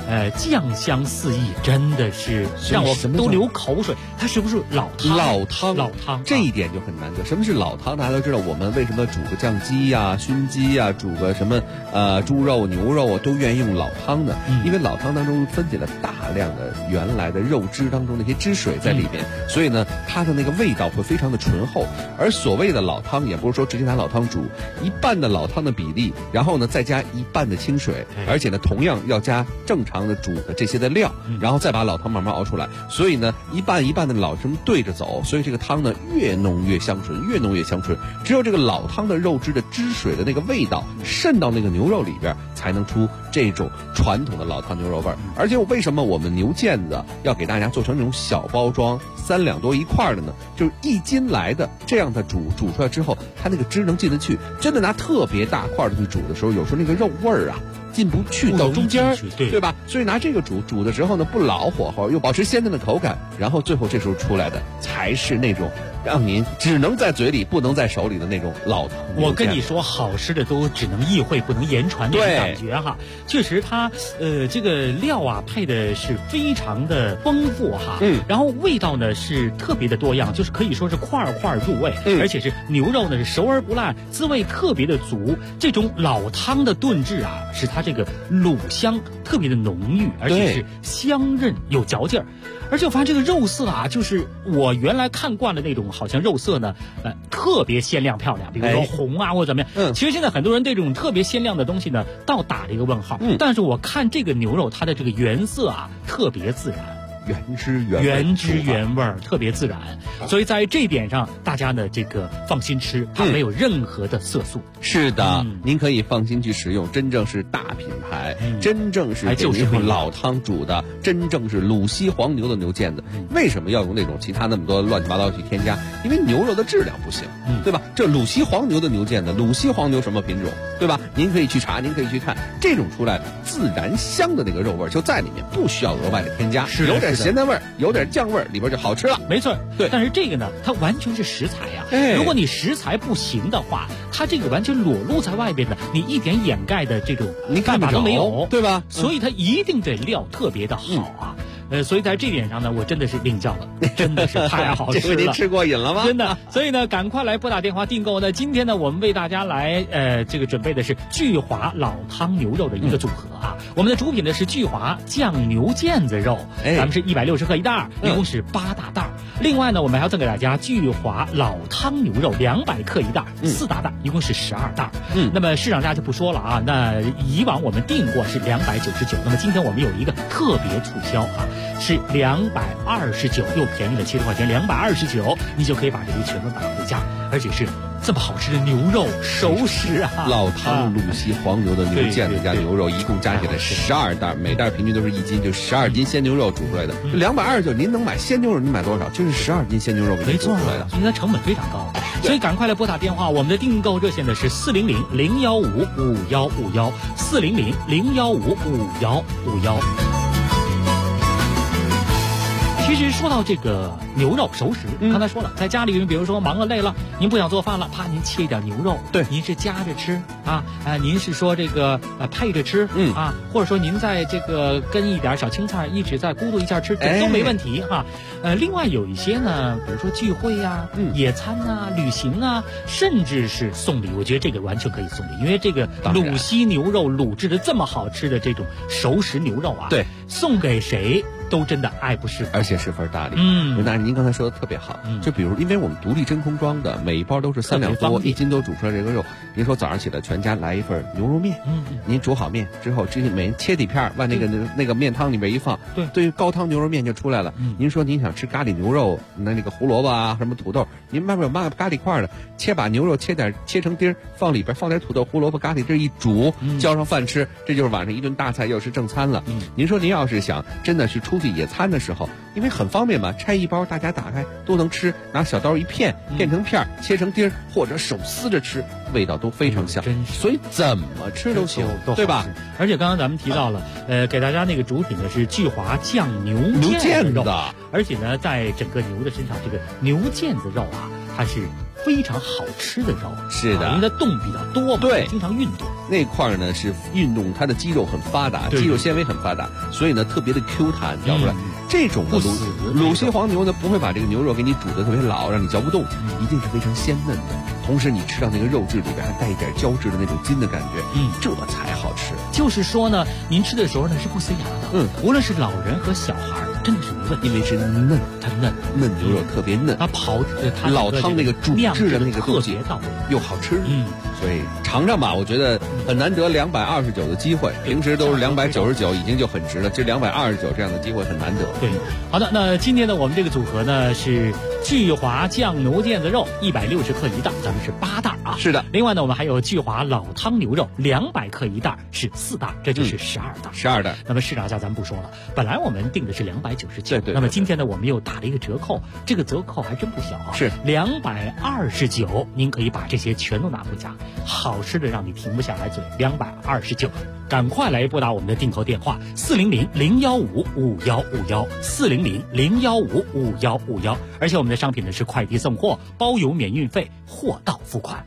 酱香四溢，真的是让我都流口水。它是不是老汤？老汤， 这一点就很难得。什么是老汤？大家都知道，我们为什么煮个酱鸡呀、熏鸡呀，煮个什么猪肉、牛肉啊，都愿意用老汤呢？因为老汤当中分解了大量的原来的肉汁当中那些汁水在里面，所以呢，它的那个味道会非常的醇厚。而所谓的老汤，也不是说直接拿老汤煮，一半的老汤的比例，然后呢再加一半的清水，而且呢同样要加正常的煮的这些的料，然后再把老汤慢慢熬出来。所以呢，一半一半的老汤对着走，所以这个汤呢越浓越香醇，越浓越香醇。只有这个老汤的肉汁的汁水的那个味道渗到那个牛肉里边，才能出这种传统的老汤牛肉味儿。而且为什么我们牛腱子要给大家做成那种小包装3两多一块的呢？就是1斤来的，这样的煮出来之后，它那个汁能进得去。真的拿特别大块的去煮的时候，有时候那个肉味儿啊进不去到中间，对吧？所以拿这个煮的时候呢，不老火候，又保持鲜嫩的口感，然后最后这时候出来的才是那种让您只能在嘴里不能在手里的那种老汤。 我跟你说，好吃的都只能意会不能言传那种感觉哈。确实它这个料啊配的是非常的丰富哈，然后味道呢是特别的多样，就是可以说是块块入味，而且是牛肉呢是熟而不烂，滋味特别的足。这种老汤的炖制啊，使它这个卤香特别的浓郁，而且是香韧有嚼劲儿。而且我发现这个肉色啊，就是我原来看惯了那种好像肉色呢，特别鲜亮漂亮，比如说红啊或者怎么样。其实现在很多人对这种特别鲜亮的东西呢，倒打了一个问号。但是我看这个牛肉，它的这个原色啊，特别自然。 原汁原味， 特别自然，所以在这一点上，大家呢这个放心吃，它没有任何的色素。 是的，您可以放心去食用，真正是大品牌，真正是就是老汤煮的，真正是鲁西黄牛的牛腱子。为什么要用那种其他那么多乱七八糟去添加？因为牛肉的质量不行，对吧？这鲁西黄牛的牛腱子，鲁西黄牛什么品种，对吧？您可以去查，您可以去看，这种出来自然香的那个肉味就在里面，不需要额外的添加，有点咸淡味儿，有点酱味儿，里边就好吃了。 没错， 对。 但是这个呢，它完全是食材呀。如果你食材不行的话，它这个完全裸露在外边的，你一点掩盖的这种办法都没有， 对吧？ 所以它一定得料特别的好啊。所以在这点上呢，我真的是领教了，真的是太好吃了。 这回您吃过瘾了吗？ 真的。所以呢，赶快来拨打电话订购呢。今天呢，我们为大家来这个准备的是聚华老汤牛肉的一个组合啊。我们的主品呢是聚华酱牛腱子肉，咱们是160克一袋，一共是8大袋。另外呢，我们还要赠给大家聚华老汤牛肉200克一袋，4大袋，一共是12袋。那么市场价就不说了啊。那以往我们订过是299，那么今天我们有一个特别促销啊。是229，又便宜了70块钱，229，你就可以把这些全部买回家，而且是这么好吃的牛肉熟食啊！ 老汤鲁西黄牛的牛腱子加牛肉，一共加起来12袋，每袋平均都是1斤，就12斤鲜牛肉煮出来的。229，您能买鲜牛肉，您买多少？就是12斤鲜牛肉给您煮出来的， 应该成本非常高。所以赶快来拨打电话，我们的订购热线呢是400-015-5151，400-015-5151。其实说到这个牛肉熟食，刚才说了，在家里人比如说忙了累了，您不想做饭了，啪，您切一点牛肉， 对， 您是夹着吃啊，您是说这个配着吃，啊，或者说您在这个跟一点小青菜一起再咕嘟一下吃，都没问题哈。另外有一些呢，比如说聚会呀、野餐啊、旅行啊，甚至是送礼，我觉得这个完全可以送礼，因为这个鲁西牛肉卤制的这么好吃的这种熟食牛肉啊， 对， 送给谁都真的爱不释手， 而且十分大礼。那您刚才说的特别好，就比如因为我们独立真空装的，每一包都是3两多，1斤都煮出来这个肉。您说早上起来全家来一份牛肉面，您煮好面之后，每人切几片，往那个面汤里面一放，对，高汤牛肉面就出来了。您说您想吃咖喱牛肉，那个胡萝卜啊，什么土豆，您外面有卖咖喱块的，把牛肉切成丁，放里边放点土豆、胡萝卜、咖喱汁一煮，浇上饭吃，这就是晚上一顿大菜，又是正餐了。您说您要是想真的是出去野餐的时候，因为很方便嘛，拆一包大家打开都能吃，拿小刀一片成片，切成丁或者手撕着吃，味道都非常香，所以怎么吃都行，对吧？ 而且刚刚咱们提到了，给大家那个主品呢是聚华酱牛腱子肉，而且呢在整个牛的身上，这个牛腱子肉啊，它是非常好吃的肉。 是的， 因为它动比较多嘛， 对， 经常运动。 那块呢是运动，它的肌肉很发达，肌肉纤维很发达，所以呢特别的 Q 弹，咬出来。这种的鲁西黄牛呢，不会把这个牛肉给你煮得特别老，让你嚼不动，一定是非常鲜嫩的。同时，你吃到那个肉质里边还带一点胶质的那种筋的感觉，这才好吃。 就是说呢，您吃的时候呢是不塞牙的，无论是老人和小孩，真的是没问题， 因为是嫩， 它嫩牛肉特别嫩， 它它老汤那个煮制的那个特别到位， 又好吃，所以尝尝吧，我觉得很难得229的机会，平时都是299，已经就很值了，这229这样的机会很难得。 对，好的，那今天呢，我们这个组合呢是聚华酱牛腱子肉160克一袋，咱们是8袋啊。 是的。 另外呢，我们还有聚华老汤牛肉200克一袋，是4袋，这就是12袋。 12袋。 那么市场价咱们不说了，本来我们定的是299， 对。 那么今天呢，我们又打了一个折扣，这个折扣还真不小啊， 是 229，您可以把这些全都拿回家，好吃的让你停不下来嘴，229。赶快来拨打我们的订购电话400-015-5151，400-015-5151，而且我们的商品呢是快递送货，包邮免运费，货到付款。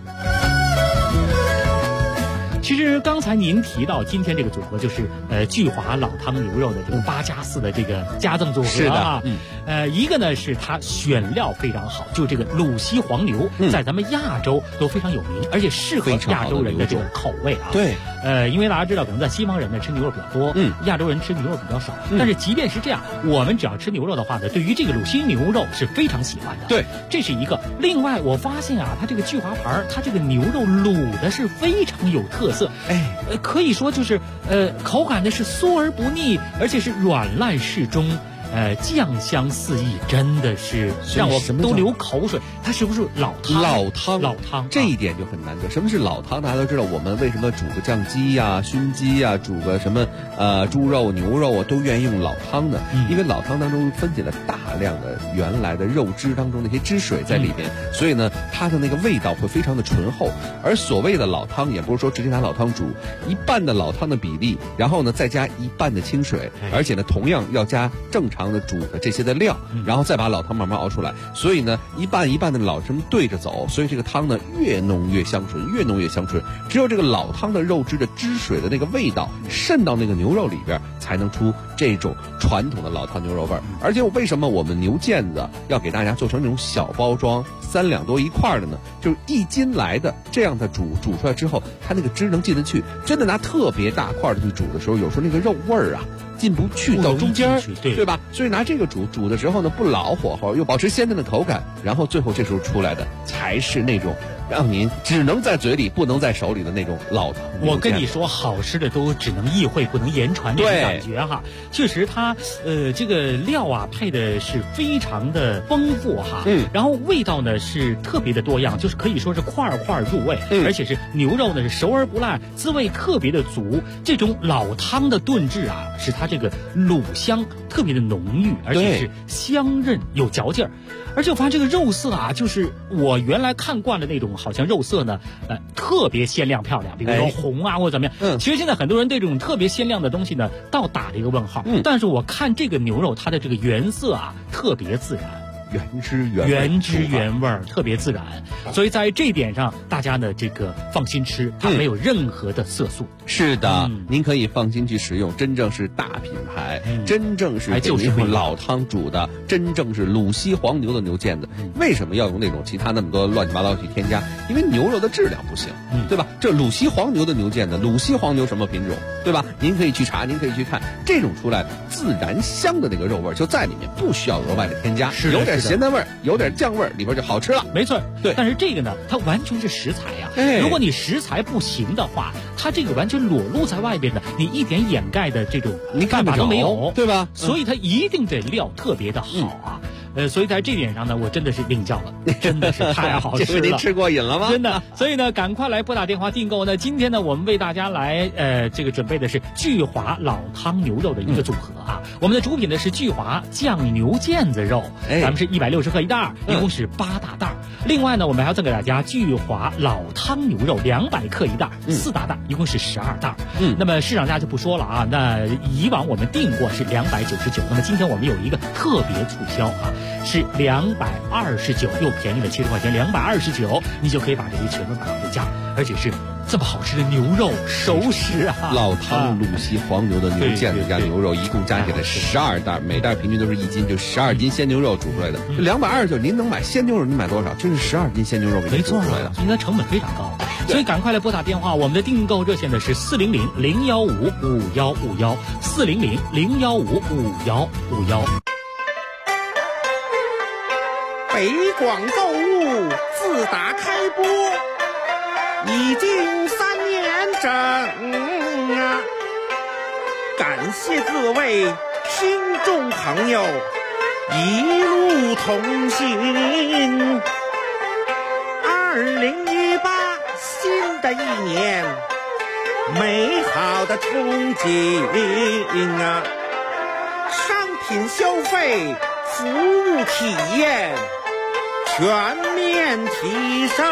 其实刚才您提到今天这个组合就是聚华老汤牛肉的这个8+4的这个加赠组合啊，一个呢是它选料非常好，就这个鲁西黄牛，在咱们亚洲都非常有名，而且适合亚洲人的这种口味啊。 对， 因为大家知道，可能在西方人呢吃牛肉比较多，亚洲人吃牛肉比较少。但是即便是这样，我们只要吃牛肉的话呢，对于这个鲁西牛肉是非常喜欢的。 对， 这是一个。另外，我发现啊，它这个聚华牌，它这个牛肉卤的是非常有特色。可以说就是口感呢是酥而不腻，而且是软烂适中。酱香四溢，真的是让我都流口水。它是不是老汤？老汤， 这一点就很难得。什么是老汤？大家都知道，我们为什么煮个酱鸡呀、熏鸡呀，煮个什么猪肉、牛肉啊，都愿意用老汤呢？因为老汤当中分解了大量的原来的肉汁当中那些汁水在里边，所以呢，它的那个味道会非常的醇厚。而所谓的老汤，也不是说直接拿老汤煮，一半的老汤的比例，然后呢再加一半的清水，而且呢同样要加正常的煮的这些的料，然后再把老汤慢慢熬出来。所以呢，一半一半的老汤对着走，所以这个汤呢越浓越香醇，越浓越香醇。只有这个老汤的肉汁的汁水的那个味道渗到那个牛肉里边，才能出这种传统的老汤牛肉味儿。而且为什么我们牛腱子要给大家做成这种小包装3两多一块的呢？就是1斤来的，这样的煮出来之后，它那个汁能进得去。真的拿特别大块的去煮的时候，有时候那个肉味儿啊进不去到中间，对吧？所以拿这个煮的时候呢，不老火候，又保持鲜嫩的口感，然后最后这时候出来的才是那种让您只能在嘴里不能在手里的那种老汤。 我跟你说，好吃的都只能意会不能言传，这种感觉哈。确实它这个料啊配的是非常的丰富哈，然后味道呢是特别的多样，就是可以说是块块入味，而且是牛肉呢是熟而不烂，滋味特别的足。这种老汤的炖制啊，使它这个卤香特别的浓郁，而且是香韧有嚼劲儿。而且我发现这个肉色啊，就是我原来看惯了那种好像肉色呢，特别鲜亮漂亮，比如说红啊或者怎么样。其实现在很多人对这种特别鲜亮的东西呢，倒打了一个问号。但是我看这个牛肉，它的这个原色啊，特别自然。原汁原味，特别自然，所以在这一点上，大家呢这个放心吃，它没有任何的色素。 是的，您可以放心去食用，真正是大品牌，真正是就是用老汤煮的，真正是鲁西黄牛的牛腱子。为什么要用那种其他那么多乱七八糟去添加？因为牛肉的质量不行，对吧？这鲁西黄牛的牛腱子，鲁西黄牛什么品种，对吧？您可以去查，您可以去看，这种出来自然香的那个肉味就在里面，不需要额外的添加，有点咸淡味儿，有点酱味儿，里边就好吃了。 没错， 对。 但是这个呢，它完全是食材呀。如果你食材不行的话，它这个完全裸露在外边的，你一点掩盖的这种办法都没有， 对吧？ 所以它一定得料特别的好啊。所以在这点上呢，我真的是领教了，真的是太好吃了。 这是您吃过瘾了吗？ 真的。所以呢，赶快来拨打电话订购呢。今天呢，我们为大家来这个准备的是聚华老汤牛肉的一个组合啊。我们的主品呢是聚华酱牛腱子肉，咱们是160克一袋，一共是8大袋。 另外呢，我们还要赠给大家聚华老汤牛肉200克一袋，4大袋，一共是12袋。那么市场价就不说了啊。那以往我们订过是299，那么今天我们有一个特别促销啊，是229，又便宜了70块钱，229，你就可以把这些全都拿回家，而且是这么好吃的牛肉熟食啊！ 老汤鲁西黄牛的牛腱子加牛肉，一共加起来12袋，每袋平均都是1斤，就12斤鲜牛肉煮出来的。229，您能买鲜牛肉，您买多少？就是12斤鲜牛肉给您煮出来的。 应该成本非常高，所以赶快来拨打电话，我们的订购热线的是400-015-5151，400-015-5151。 北广购物自打开播已经3年整啊！感谢各位听众朋友一路同行。2018新的一年，美好的憧憬啊！商品消费，服务体验全面提升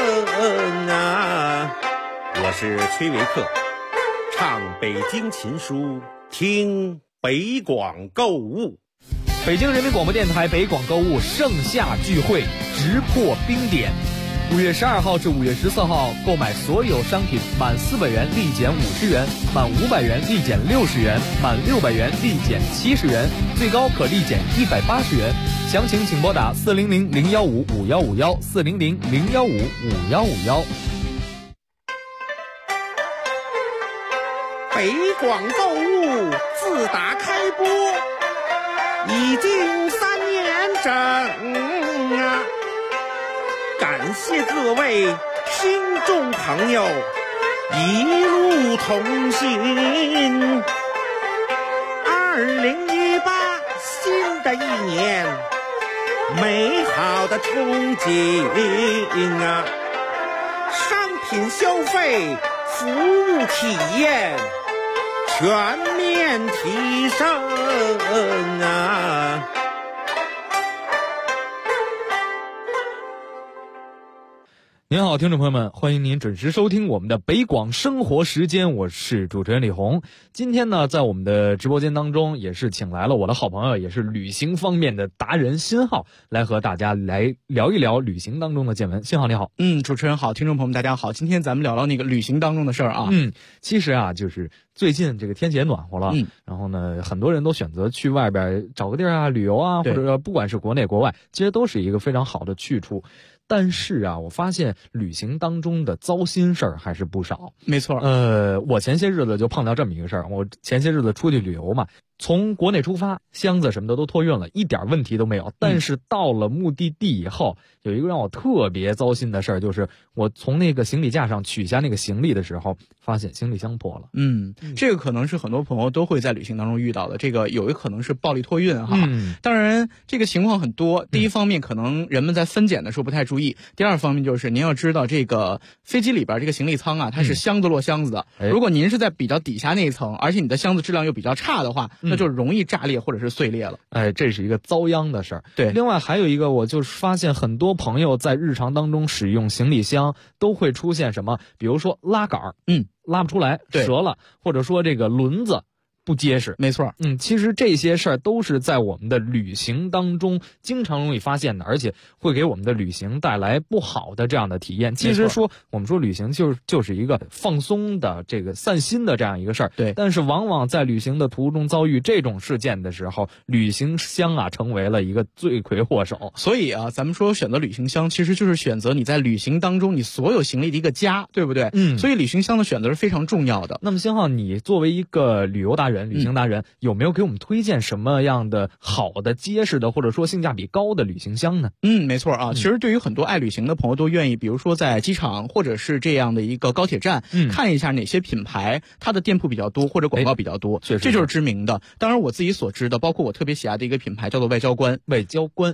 啊！我是崔维克，唱北京琴书，听北广购物。 北京人民广播电台北广购物盛夏聚会直破冰点，5月12号至5月14号，购买所有商品满400元立减50元，满500元立减60元，满600元立减70元，最高可立减180元。详情请拨打400-015-5151，400-015-5151。 北广购物自打开播已经3年整啊！感谢各位听众朋友一路同行。2018新的一年，美好的憧憬啊！商品消费，服务体验全面提升啊！ 您好，听众朋友们，欢迎您准时收听我们的北广生活时间，我是主持人李红。今天呢，在我们的直播间当中，也是请来了我的好朋友，也是旅行方面的达人辛浩，来和大家来聊一聊旅行当中的见闻。辛浩你好。 主持人好，听众朋友们大家好。今天咱们聊聊那个旅行当中的事儿啊。 其实啊，就是最近这个天气也暖和了，然后呢，很多人都选择去外边找个地儿啊旅游啊，或者不管是国内国外，其实都是一个非常好的去处。但是啊，我发现旅行当中的糟心事儿还是不少。 没错。 我前些日子就碰到这么一个事儿。我前些日子出去旅游嘛，从国内出发，箱子什么的都托运了，一点问题都没有。但是到了目的地以后，有一个让我特别糟心的事儿，就是我从那个行李架上取下那个行李的时候，发现行李箱破了。 这个可能是很多朋友都会在旅行当中遇到的。这个有一个可能是暴力托运哈。当然这个情况很多。第一方面，可能人们在分拣的时候不太注意。第二方面就是您要知道，这个飞机里边这个行李舱啊，它是箱子落箱子的。如果您是在比较底下那一层，而且你的箱子质量又比较差的话，那就容易炸裂或者是碎裂了。 这是一个遭殃的事儿。 对。 另外还有一个，我就是发现很多朋友在日常当中使用行李箱都会出现什么，比如说拉杆拉不出来，折了，或者说这个轮子不结实。 没错。 其实这些事儿都是在我们的旅行当中经常容易发现的，而且会给我们的旅行带来不好的这样的体验。其实我们说旅行就是一个放松的这个散心的这样一个事儿。 对。 但是往往在旅行的途中遭遇这种事件的时候，旅行箱啊成为了一个罪魁祸首。 所以啊，咱们说选择旅行箱，其实就是选择你在旅行当中你所有行李的一个家，对不对？所以旅行箱的选择是非常重要的。 那么辛浩，你作为一个旅游达人、旅行达人，有没有给我们推荐什么样的好的、结实的，或者说性价比高的旅行箱呢？ 没错啊。其实对于很多爱旅行的朋友都愿意，比如说在机场或者是这样的一个高铁站，看一下哪些品牌它的店铺比较多或者广告比较多，这就是知名的。当然我自己所知的，包括我特别喜爱的一个品牌叫做外交官。 外交官， 对。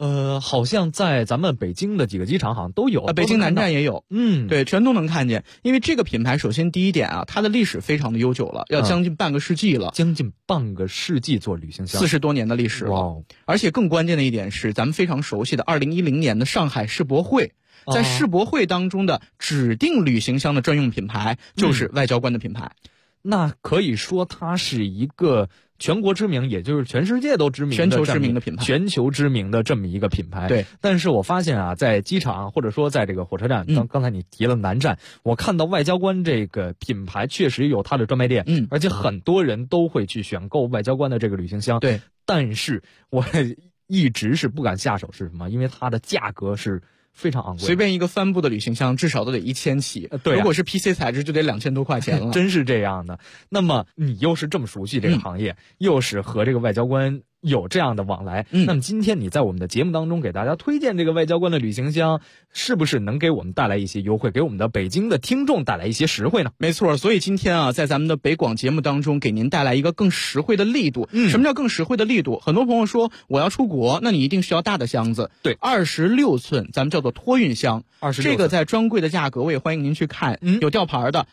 好像在咱们北京的几个机场好像都有， 北京南站也有，对，全都能看见。因为这个品牌，首先第一点啊，它的历史非常的悠久了，要将近半个世纪了， 将近半个世纪做旅行箱， 40多年的历史了。而且更关键的一点是，咱们非常熟悉的2010年的上海世博会。在世博会当中的指定旅行箱的专用品牌就是外交官的品牌， 那可以说它是一个全国知名，也就是全世界都知名的全球知名的品牌， 全球知名的这么一个品牌。 对， 但是我发现啊，在机场或者说在这个火车站，刚才你提了南站，我看到外交官这个品牌确实有它的专卖店，而且很多人都会去选购外交官的这个旅行箱。 对， 但是我一直是不敢下手，是什么？因为它的价格是非常昂贵， 随便一个帆布的旅行箱至少都得1000起， 对、 如果是 PC 材质就得2000多块钱了， 真是这样的。那么你又是这么熟悉这个行业，又是和这个外交官有这样的往来，那么今天你在我们的节目当中给大家推荐这个外交官的旅行箱，是不是能给我们带来一些优惠，给我们的北京的听众带来一些实惠呢？ 没错，所以今天啊，在咱们的北广节目当中，给您带来一个更实惠的力度。什么叫更实惠的力度？很多朋友说我要出国，那你一定需要大的箱子。 对 ，26寸，咱们叫做托运箱。这个在专柜的价格，我也欢迎您去看，有吊牌的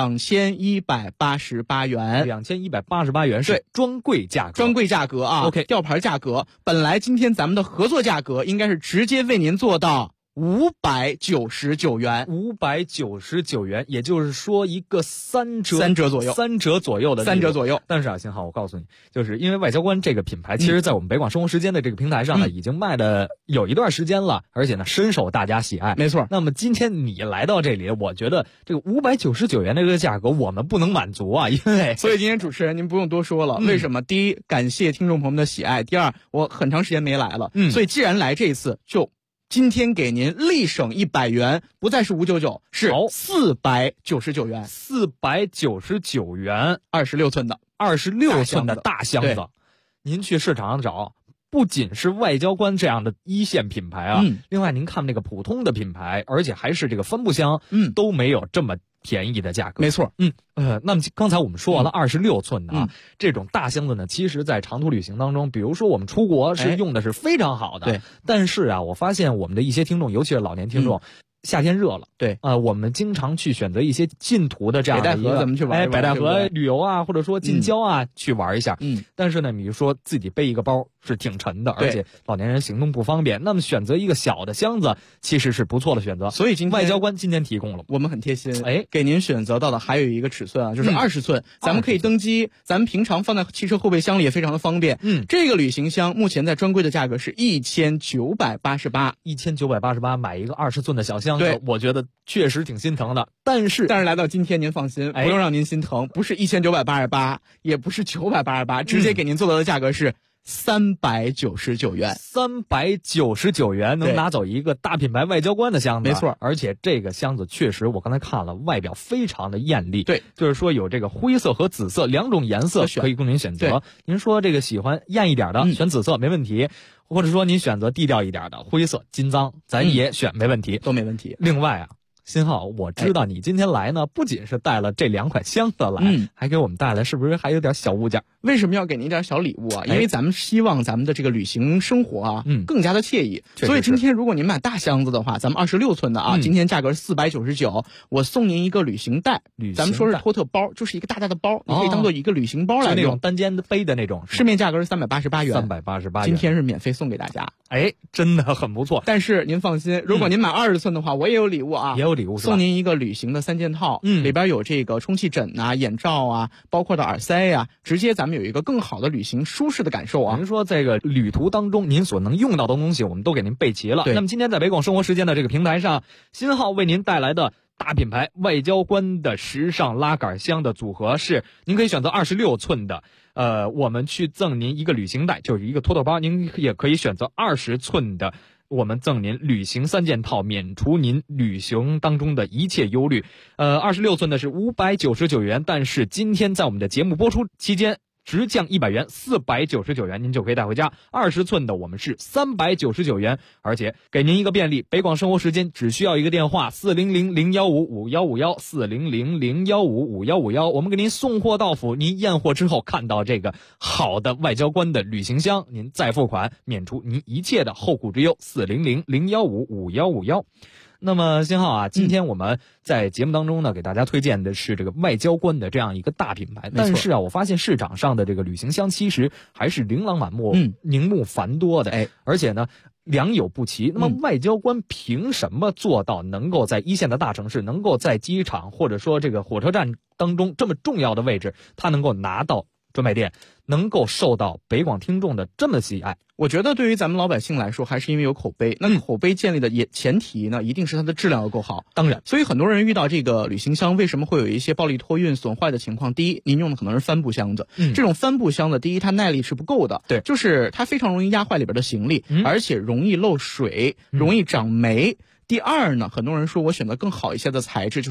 2188元 ，2188元是专柜价格， 专柜价格啊。OK， 吊牌价格，本来今天咱们的合作价格应该是直接为您做到599元 ，599元，也就是说一个三折左右的 3折左右。 但是啊，幸好我告诉你，就是因为外交官这个品牌，其实在我们北广生活时间的这个平台上呢，已经卖的有一段时间了，而且呢深受大家喜爱。 没错。 那么今天你来到这里，我觉得这个599元的这个价格我们不能满足啊，因为所以今天主持人您不用多说了，为什么？第一，感谢听众朋友们的喜爱；第二，我很长时间没来了，所以既然来这一次就。今天给您立省100元，不再是599，是499元 ，499元 ，26寸的大箱子。您去市场上找，不仅是外交官这样的一线品牌啊，另外您看那个普通的品牌，而且还是这个帆布箱，都没有这么便宜的价格。 没错， 那么刚才我们说完了26寸的啊，这种大箱子呢，其实在长途旅行当中，比如说我们出国是用的是非常好的。 对， 但是啊，我发现我们的一些听众，尤其是老年听众，夏天热了， 对我们经常去选择一些近途的这样的一个北戴河，咱们去玩北戴河旅游啊，或者说近郊啊，去玩一下。但是呢，比如说自己背一个包是挺沉的，而且老年人行动不方便，那么选择一个小的箱子其实是不错的选择。 所以今天外交官今天提供了， 我们很贴心，给您选择到的还有一个尺寸啊，就是20寸，咱们可以登机，咱们平常放在汽车后备箱里也非常的方便。这个旅行箱目前在专柜的价格是1988，1988 买一个20寸的小箱子，我觉得确实挺心疼的。但是来到今天，您放心，不用让您心疼，不是1988，也不是988，直接给您做到的价格是399元 ，399元能拿走一个大品牌外交官的箱子， 没错。 而且这个箱子确实，我刚才看了，外表非常的艳丽。 对， 就是说有这个灰色和紫色两种颜色可以供您选择。您说这个喜欢艳一点的，选紫色没问题。或者说您选择低调一点的灰色金脏，咱也选没问题， 都没问题。 另外啊，新浩，我知道你今天来呢，不仅是带了这2款箱子来，还给我们带来是不是还有点小物件？ 为什么要给您一点小礼物啊？因为咱们希望咱们的这个旅行生活啊，更加的惬意。所以今天如果您买大箱子的话，咱们26寸的啊，今天价格是499，我送您一个旅行袋。咱们说是托特包，就是一个大大的包，你可以当做一个旅行包来用， 就那种单肩背的那种。 市面价格是388元 ，388元， 今天是免费送给大家。 真的很不错。 但是您放心，如果您买20寸的话，我也有礼物啊， 也有礼物， 送您一个旅行的3件套，里边有这个充气枕啊、眼罩啊，包括的耳塞啊，直接咱们有一个更好的旅行舒适的感受啊。 您说这个旅途当中您所能用到的东西，我们都给您备齐了。那么今天在北广生活时间的这个平台上，新浩为您带来的大品牌外交官的时尚拉杆箱的组合是，您可以选择26寸的，我们去赠您一个旅行袋，就是一个托特包。您也可以选择20寸的，我们赠您旅行3件套，免除您旅行当中的一切忧虑。26寸的是599元，但是今天在我们的节目播出期间， 直降100元，499元您就可以带回家。20寸的我们是399元，而且给您一个便利，北广生活时间只需要一个电话400-015-5151，400-015-5151，我们给您送货到府。您验货之后看到这个好的外交官的旅行箱，您再付款，免除您一切的后顾之忧。400-015-5151。那么星浩啊，今天我们在节目当中呢，给大家推荐的是这个外交官的这样一个大品牌。但是啊，我发现市场上的这个旅行箱其实还是琳琅满目、宁木繁多的，而且呢良莠不齐。那么外交官凭什么做到能够在一线的大城市，能够在机场或者说这个火车站当中这么重要的位置，他能够拿到专卖店，能够受到北广听众的这么喜爱？ 我觉得对于咱们老百姓来说，还是因为有口碑。那口碑建立的前提呢，一定是它的质量要够好。 当然， 所以很多人遇到这个旅行箱为什么会有一些暴力托运损坏的情况？第一，您用的可能是帆布箱子，这种帆布箱子，第一它耐力是不够的， 对， 就是它非常容易压坏里边的行李，而且容易漏水，容易长霉。第二呢，很多人说我选择更好一些的材质，就是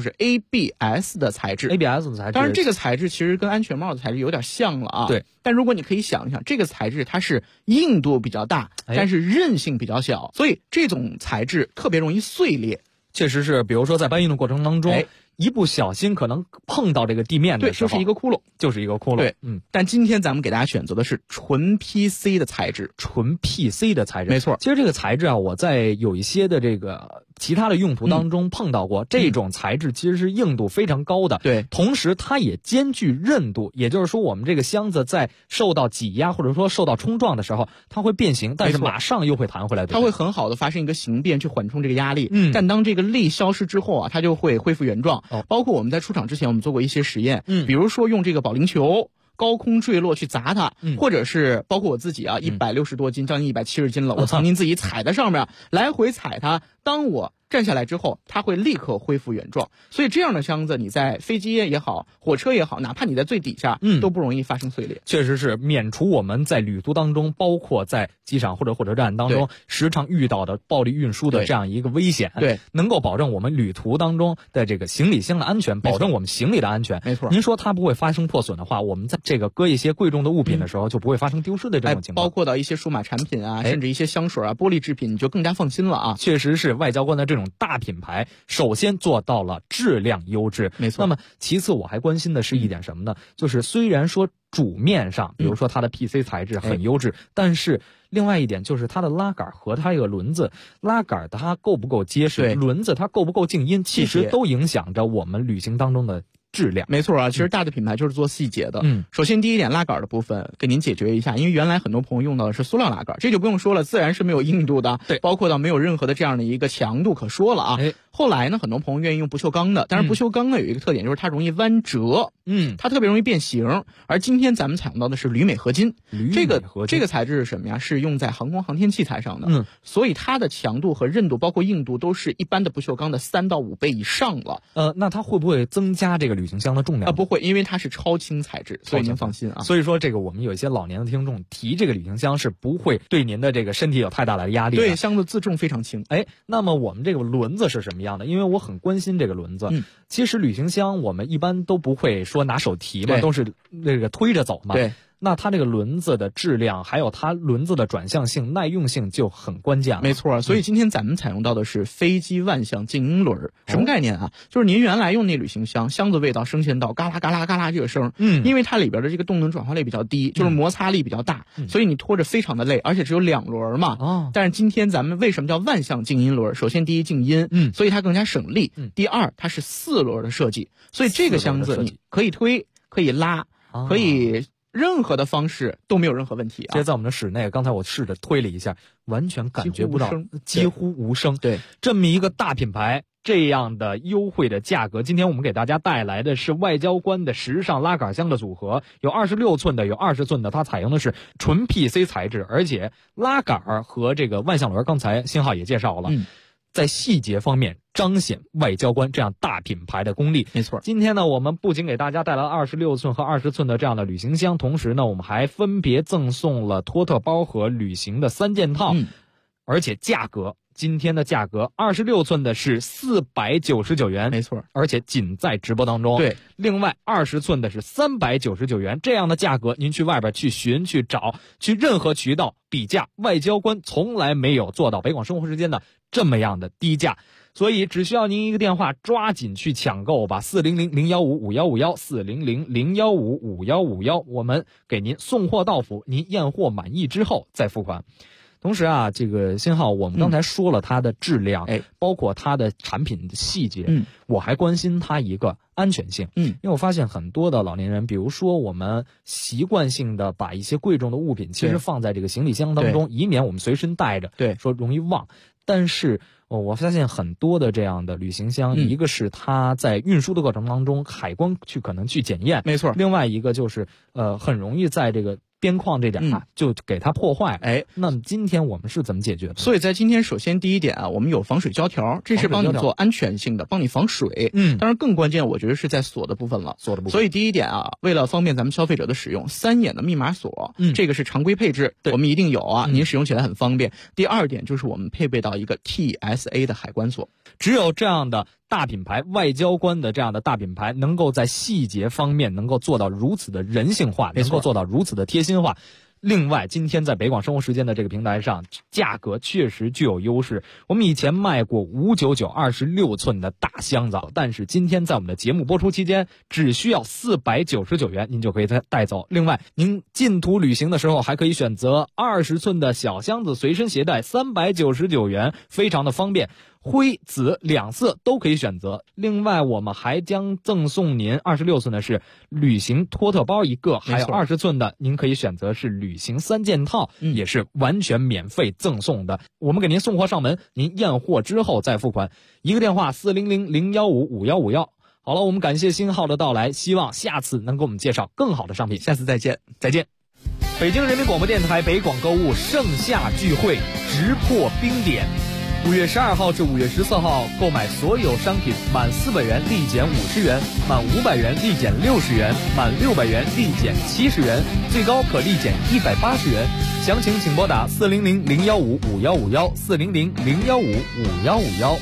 ABS 的材质。 ABS 的材质， 当然这个材质其实跟安全帽的材质有点像了啊。 对。 但如果你可以想一想，这个材质它是硬度比较大，但是韧性比较小，所以这种材质特别容易碎裂。 确实是，比如说在搬运的过程当中，一不小心可能碰到这个地面的时候， 对，就是一个窟窿， 对， 但今天咱们给大家选择的是纯 PC 的材质， 纯 PC 的材质， 没错。 其实这个材质啊，我在有一些的这个其他的用途当中碰到过，这种材质其实是硬度非常高的， 对， 同时它也兼具韧度，也就是说我们这个箱子在受到挤压或者说受到冲撞的时候，它会变形，但是马上又会弹回来， 它会很好的发生一个形变去缓冲这个压力，但当这个力消失之后啊，它就会恢复原状。包括我们在出厂之前，我们做过一些实验，比如说用这个保龄球高空坠落去砸它，或者是包括我自己啊，160多斤，将近170斤了，我曾经自己踩在上面，来回踩它，当我站下来之后，它会立刻恢复原状。所以这样的箱子，你在飞机也好，火车也好，哪怕你在最底下，都不容易发生碎裂。 确实是免除我们在旅途当中，包括在机场或者火车站当中时常遇到的暴力运输的这样一个危险。 对， 能够保证我们旅途当中的这个行李箱的安全，保证我们行李的安全。 没错。 您说它不会发生破损的话，我们在这个搁一些贵重的物品的时候，就不会发生丢失的这种情况。 包括到一些数码产品啊，甚至一些香水啊、玻璃制品，你就更加放心了啊。 确实是外交官的这种大品牌，首先做到了质量优质， 没错。 那么其次我还关心的是一点什么呢？就是虽然说主面上，比如说它的 PC 材质很优质，但是另外一点就是它的拉杆和它这个轮子，拉杆它够不够结实，轮子它够不够静音，其实都影响着我们旅行当中的质量。 没错啊，其实大的品牌就是做细节的。首先第一点，拉杆的部分给您解决一下，因为原来很多朋友用到的是塑料拉杆，这就不用说了，自然是没有硬度的， 对， 包括到没有任何的这样的一个强度可说了啊。后来呢，很多朋友愿意用不锈钢的，但是不锈钢呢有一个特点，就是它容易弯折，它特别容易变形。而今天咱们采用到的是铝镁合金，这个材质是什么呀？是用在航空航天器材上的，所以它的强度和韧度，包括硬度，都是一般的不锈钢的3到5倍以上了。 那它会不会增加这个旅行箱的重量？ 不会，因为它是超轻材质，所以您放心啊。 所以说这个我们有一些老年的听众提这个旅行箱是不会对您的这个身体有太大的压力的。 对，箱子自重非常轻。 那么我们这个轮子是什么样的？因为我很关心这个轮子。其实旅行箱我们一般都不会说拿手提嘛，都是那个推着走嘛。 对。 那它这个轮子的质量，还有它轮子的转向性、耐用性就很关键了。 没错，所以今天咱们采用到的是飞机万向静音轮。什么概念啊？就是您原来用那旅行箱，箱子味道升迁到嘎啦嘎啦嘎啦这个声，因为它里边的这个动能转化率比较低，就是摩擦力比较大，所以你拖着非常的累，而且只有2轮嘛。但是今天咱们为什么叫万向静音轮？首先第一静音，所以它更加省力。第二，它是4轮的设计，所以这个箱子你可以推，可以拉，可以。任何的方式都没有任何问题啊！ 其实在我们的室内，刚才我试着推了一下，完全感觉不到，几乎无声。 对， 这么一个大品牌，这样的优惠的价格，今天我们给大家带来的是外交官的时尚拉杆箱的组合，有26寸的，有20寸的，它采用的是纯 PC 材质，而且拉杆和这个万向轮，刚才星浩也介绍了。在细节方面彰显外交官这样大品牌的功力。 没错， 今天呢，我们不仅给大家带来了26寸和20寸的这样的旅行箱，同时呢，我们还分别赠送了托特包和旅行的3件套，而且价格今天的价格26寸的是499元， 没错， 而且仅在直播当中。 对， 另外20寸的是399元，这样的价格您去外边去寻去找，去任何渠道比价，外交官从来没有做到北广生活时间的这么样的低价。所以只需要您一个电话，抓紧去抢购吧，400-015-5151，400-015-5151，我们给您送货到府，您验货满意之后再付款。同时啊，这个新浩，我们刚才说了它的质量，包括它的产品的细节，我还关心它一个安全性，因为我发现很多的老年人，比如说我们习惯性的把一些贵重的物品其实放在这个行李箱当中，以免我们随身带着，说容易忘。但是我发现很多的这样的旅行箱，一个是它在运输的过程当中海关可能去检验， 没错， 另外一个就是很容易在这个边框这点就给它破坏。那么今天我们是怎么解决的？ 所以在今天，首先第一点啊，我们有防水胶条，这是帮你做安全性的，帮你防水。当然更关键，我觉得是在锁的部分了。锁的部分。所以第一点啊，为了方便咱们消费者的使用，3眼的密码锁，这个是常规配置，我们一定有啊，您使用起来很方便。第二点就是我们配备到一个 TSA 的海关锁， 只有这样的大品牌，外交官的这样的大品牌，能够在细节方面能够做到如此的人性化，能够做到如此的贴心化。另外，今天在北广生活时间的这个平台上，价格确实具有优势。我们以前卖过599 26寸的大箱子，但是今天在我们的节目播出期间，只需要499元，您就可以带走。另外，您近途旅行的时候，还可以选择20寸的小箱子随身携带，399元，非常的方便。灰紫两色都可以选择。另外，我们还将赠送您26寸的是旅行托特包一个，还有20寸的您可以选择是旅行3件套，也是完全免费赠送的。我们给您送货上门，您验货之后再付款。一个电话400-015-5151。好了，我们感谢新浩的到来，希望下次能给我们介绍更好的商品。 下次再见， 再见。北京人民广播电台北广购物盛夏聚会直破冰点。5月12号至5月14号，购买所有商品满400元立减50元，满500元立减60元，满600元立减70元，最高可立减180元。详情请拨打400-015-5151，400-015-5151。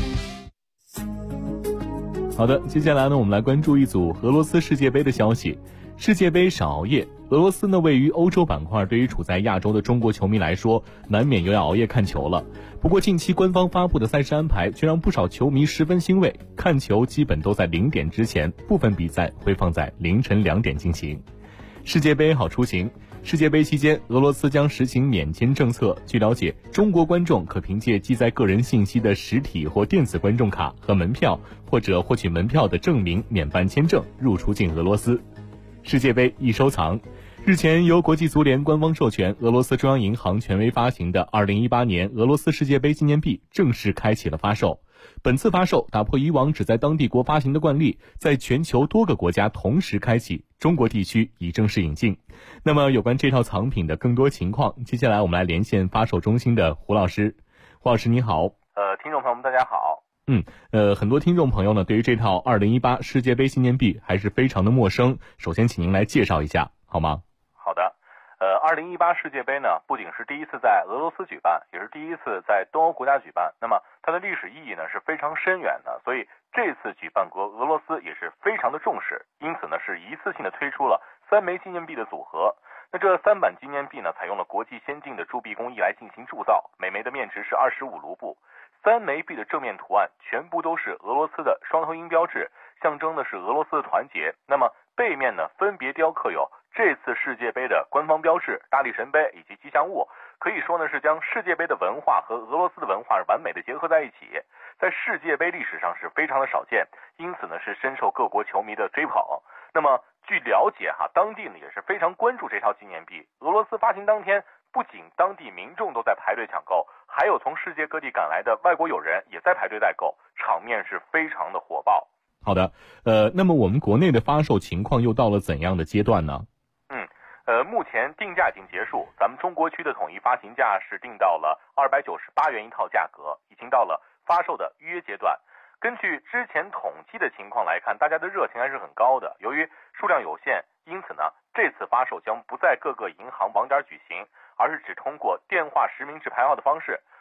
好的，接下来呢，我们来关注一组俄罗斯世界杯的消息。世界杯少熬夜，俄罗斯呢位于欧洲板块，对于处在亚洲的中国球迷来说，难免又要熬夜看球了。不过近期官方发布的赛事安排却让不少球迷十分欣慰，看球基本都在0点之前，部分比赛会放在凌晨2点进行。世界杯好出行。世界杯期间，俄罗斯将实行免签政策。据了解，中国观众可凭借记载个人信息的实体或电子观众卡和门票，或者获取门票的证明免办签证入出境俄罗斯。世界杯易收藏。日前，由国际足联官方授权，俄罗斯中央银行权威发行的2018年俄罗斯世界杯纪念币正式开启了发售。本次发售打破以往只在当地国发行的惯例，在全球多个国家同时开启，中国地区已正式引进。那么有关这套藏品的更多情况，接下来我们来连线发售中心的胡老师。胡老师你好。 听众朋友们大家好。 很多听众朋友呢对于这套2018世界杯纪念币还是非常的陌生，首先请您来介绍一下好吗？ 好的。2018世界杯呢，不仅是第一次在俄罗斯举办，也是第一次在东欧国家举办，那么它的历史意义呢是非常深远的，所以这次举办国俄罗斯也是非常的重视，因此呢是一次性的推出了3枚纪念币的组合。那这3版纪念币呢，采用了国际先进的铸币工艺来进行铸造，每枚的面值是25卢布。3枚币的正面图案全部都是俄罗斯的双头鹰标志，象征的是俄罗斯的团结。那么背面呢，分别雕刻有这次世界杯的官方标志、大力神杯以及吉祥物，可以说呢是将世界杯的文化和俄罗斯的文化完美的结合在一起，在世界杯历史上是非常的少见，因此呢是深受各国球迷的追捧。那么据了解当地呢也是非常关注这套纪念币。俄罗斯发行当天，不仅当地民众都在排队抢购，还有从世界各地赶来的外国友人也在排队代购，场面是非常的火爆。 好的，那么我们国内的发售情况又到了怎样的阶段呢？ 目前定价已经结束，咱们中国区的统一发行价是定到了298元一套价格，已经到了发售的预约阶段。根据之前统计的情况来看，大家的热情还是很高的。由于数量有限，因此呢，这次发售将不在各个银行网点举行，而是只通过电话实名制排号的方式，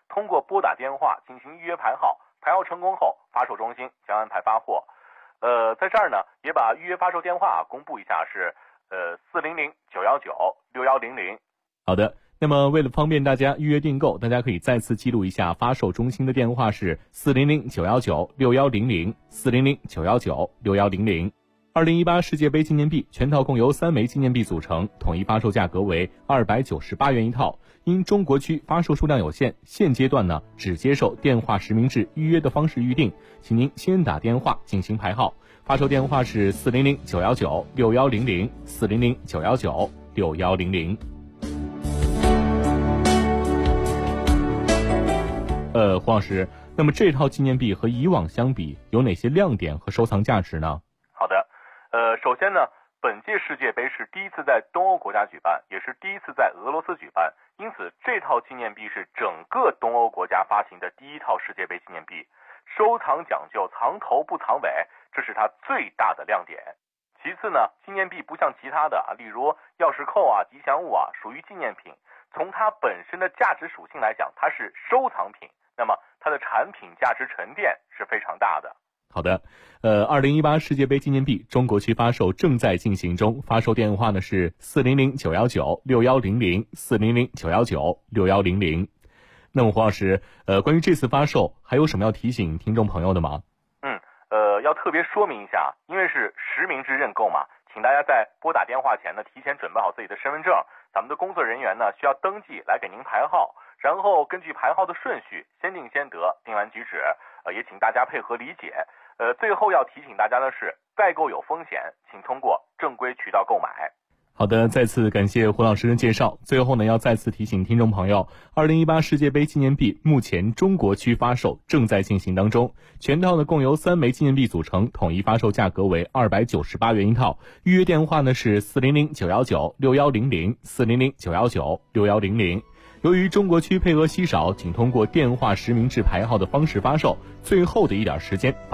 通过拨打电话进行预约排号，排号成功后，发售中心将安排发货。在这儿呢，也把预约发售电话公布一下，是400-919-6100。 好的，那么为了方便大家预约订购，大家可以再次记录一下发售中心的电话是400-919-6100 400-919-6100。2018世界杯纪念币全套共由3枚纪念币组成，统一发售价格为298元一套。因中国区发售数量有限，现阶段呢只接受电话实名制预约的方式预定，请您先打电话进行排号。发售电话是400-919-6100 400-919-6100。黄老师，那么这套纪念币和以往相比有哪些亮点和收藏价值呢？ 好的，首先呢，本届世界杯是第一次在东欧国家举办，也是第一次在俄罗斯举办，因此这套纪念币是整个东欧国家发行的第一套世界杯纪念币。收藏讲究藏头不藏尾，这是它最大的亮点。其次呢，纪念币不像其他的例如钥匙扣吉祥物属于纪念品，从它本身的价值属性来讲，它是收藏品，那么它的产品价值沉淀是非常大的。 好的，2018世界杯纪念币中国区发售正在进行中，发售电话呢是400-919-6100 400-919-6100。那么黄老师，关于这次发售还有什么要提醒听众朋友的吗？ 要特别说明一下，因为是实名制认购嘛，请大家在拨打电话前呢，提前准备好自己的身份证，咱们的工作人员呢需要登记来给您排号，然后根据排号的顺序，先定先得，定完举止，也请大家配合理解。最后要提醒大家的是，代购有风险，请通过正规渠道购买。 好的，再次感谢胡老师的介绍。最后呢，要再次提醒听众朋友，2018世界杯纪念币目前中国区发售正在进行当中，全套呢共由3枚纪念币组成，统一发售价格为298元一套。预约电话呢是400-919-6100 400-919-6100。由于中国区配额稀少，请通过电话实名制排号的方式发售，最后的一点时间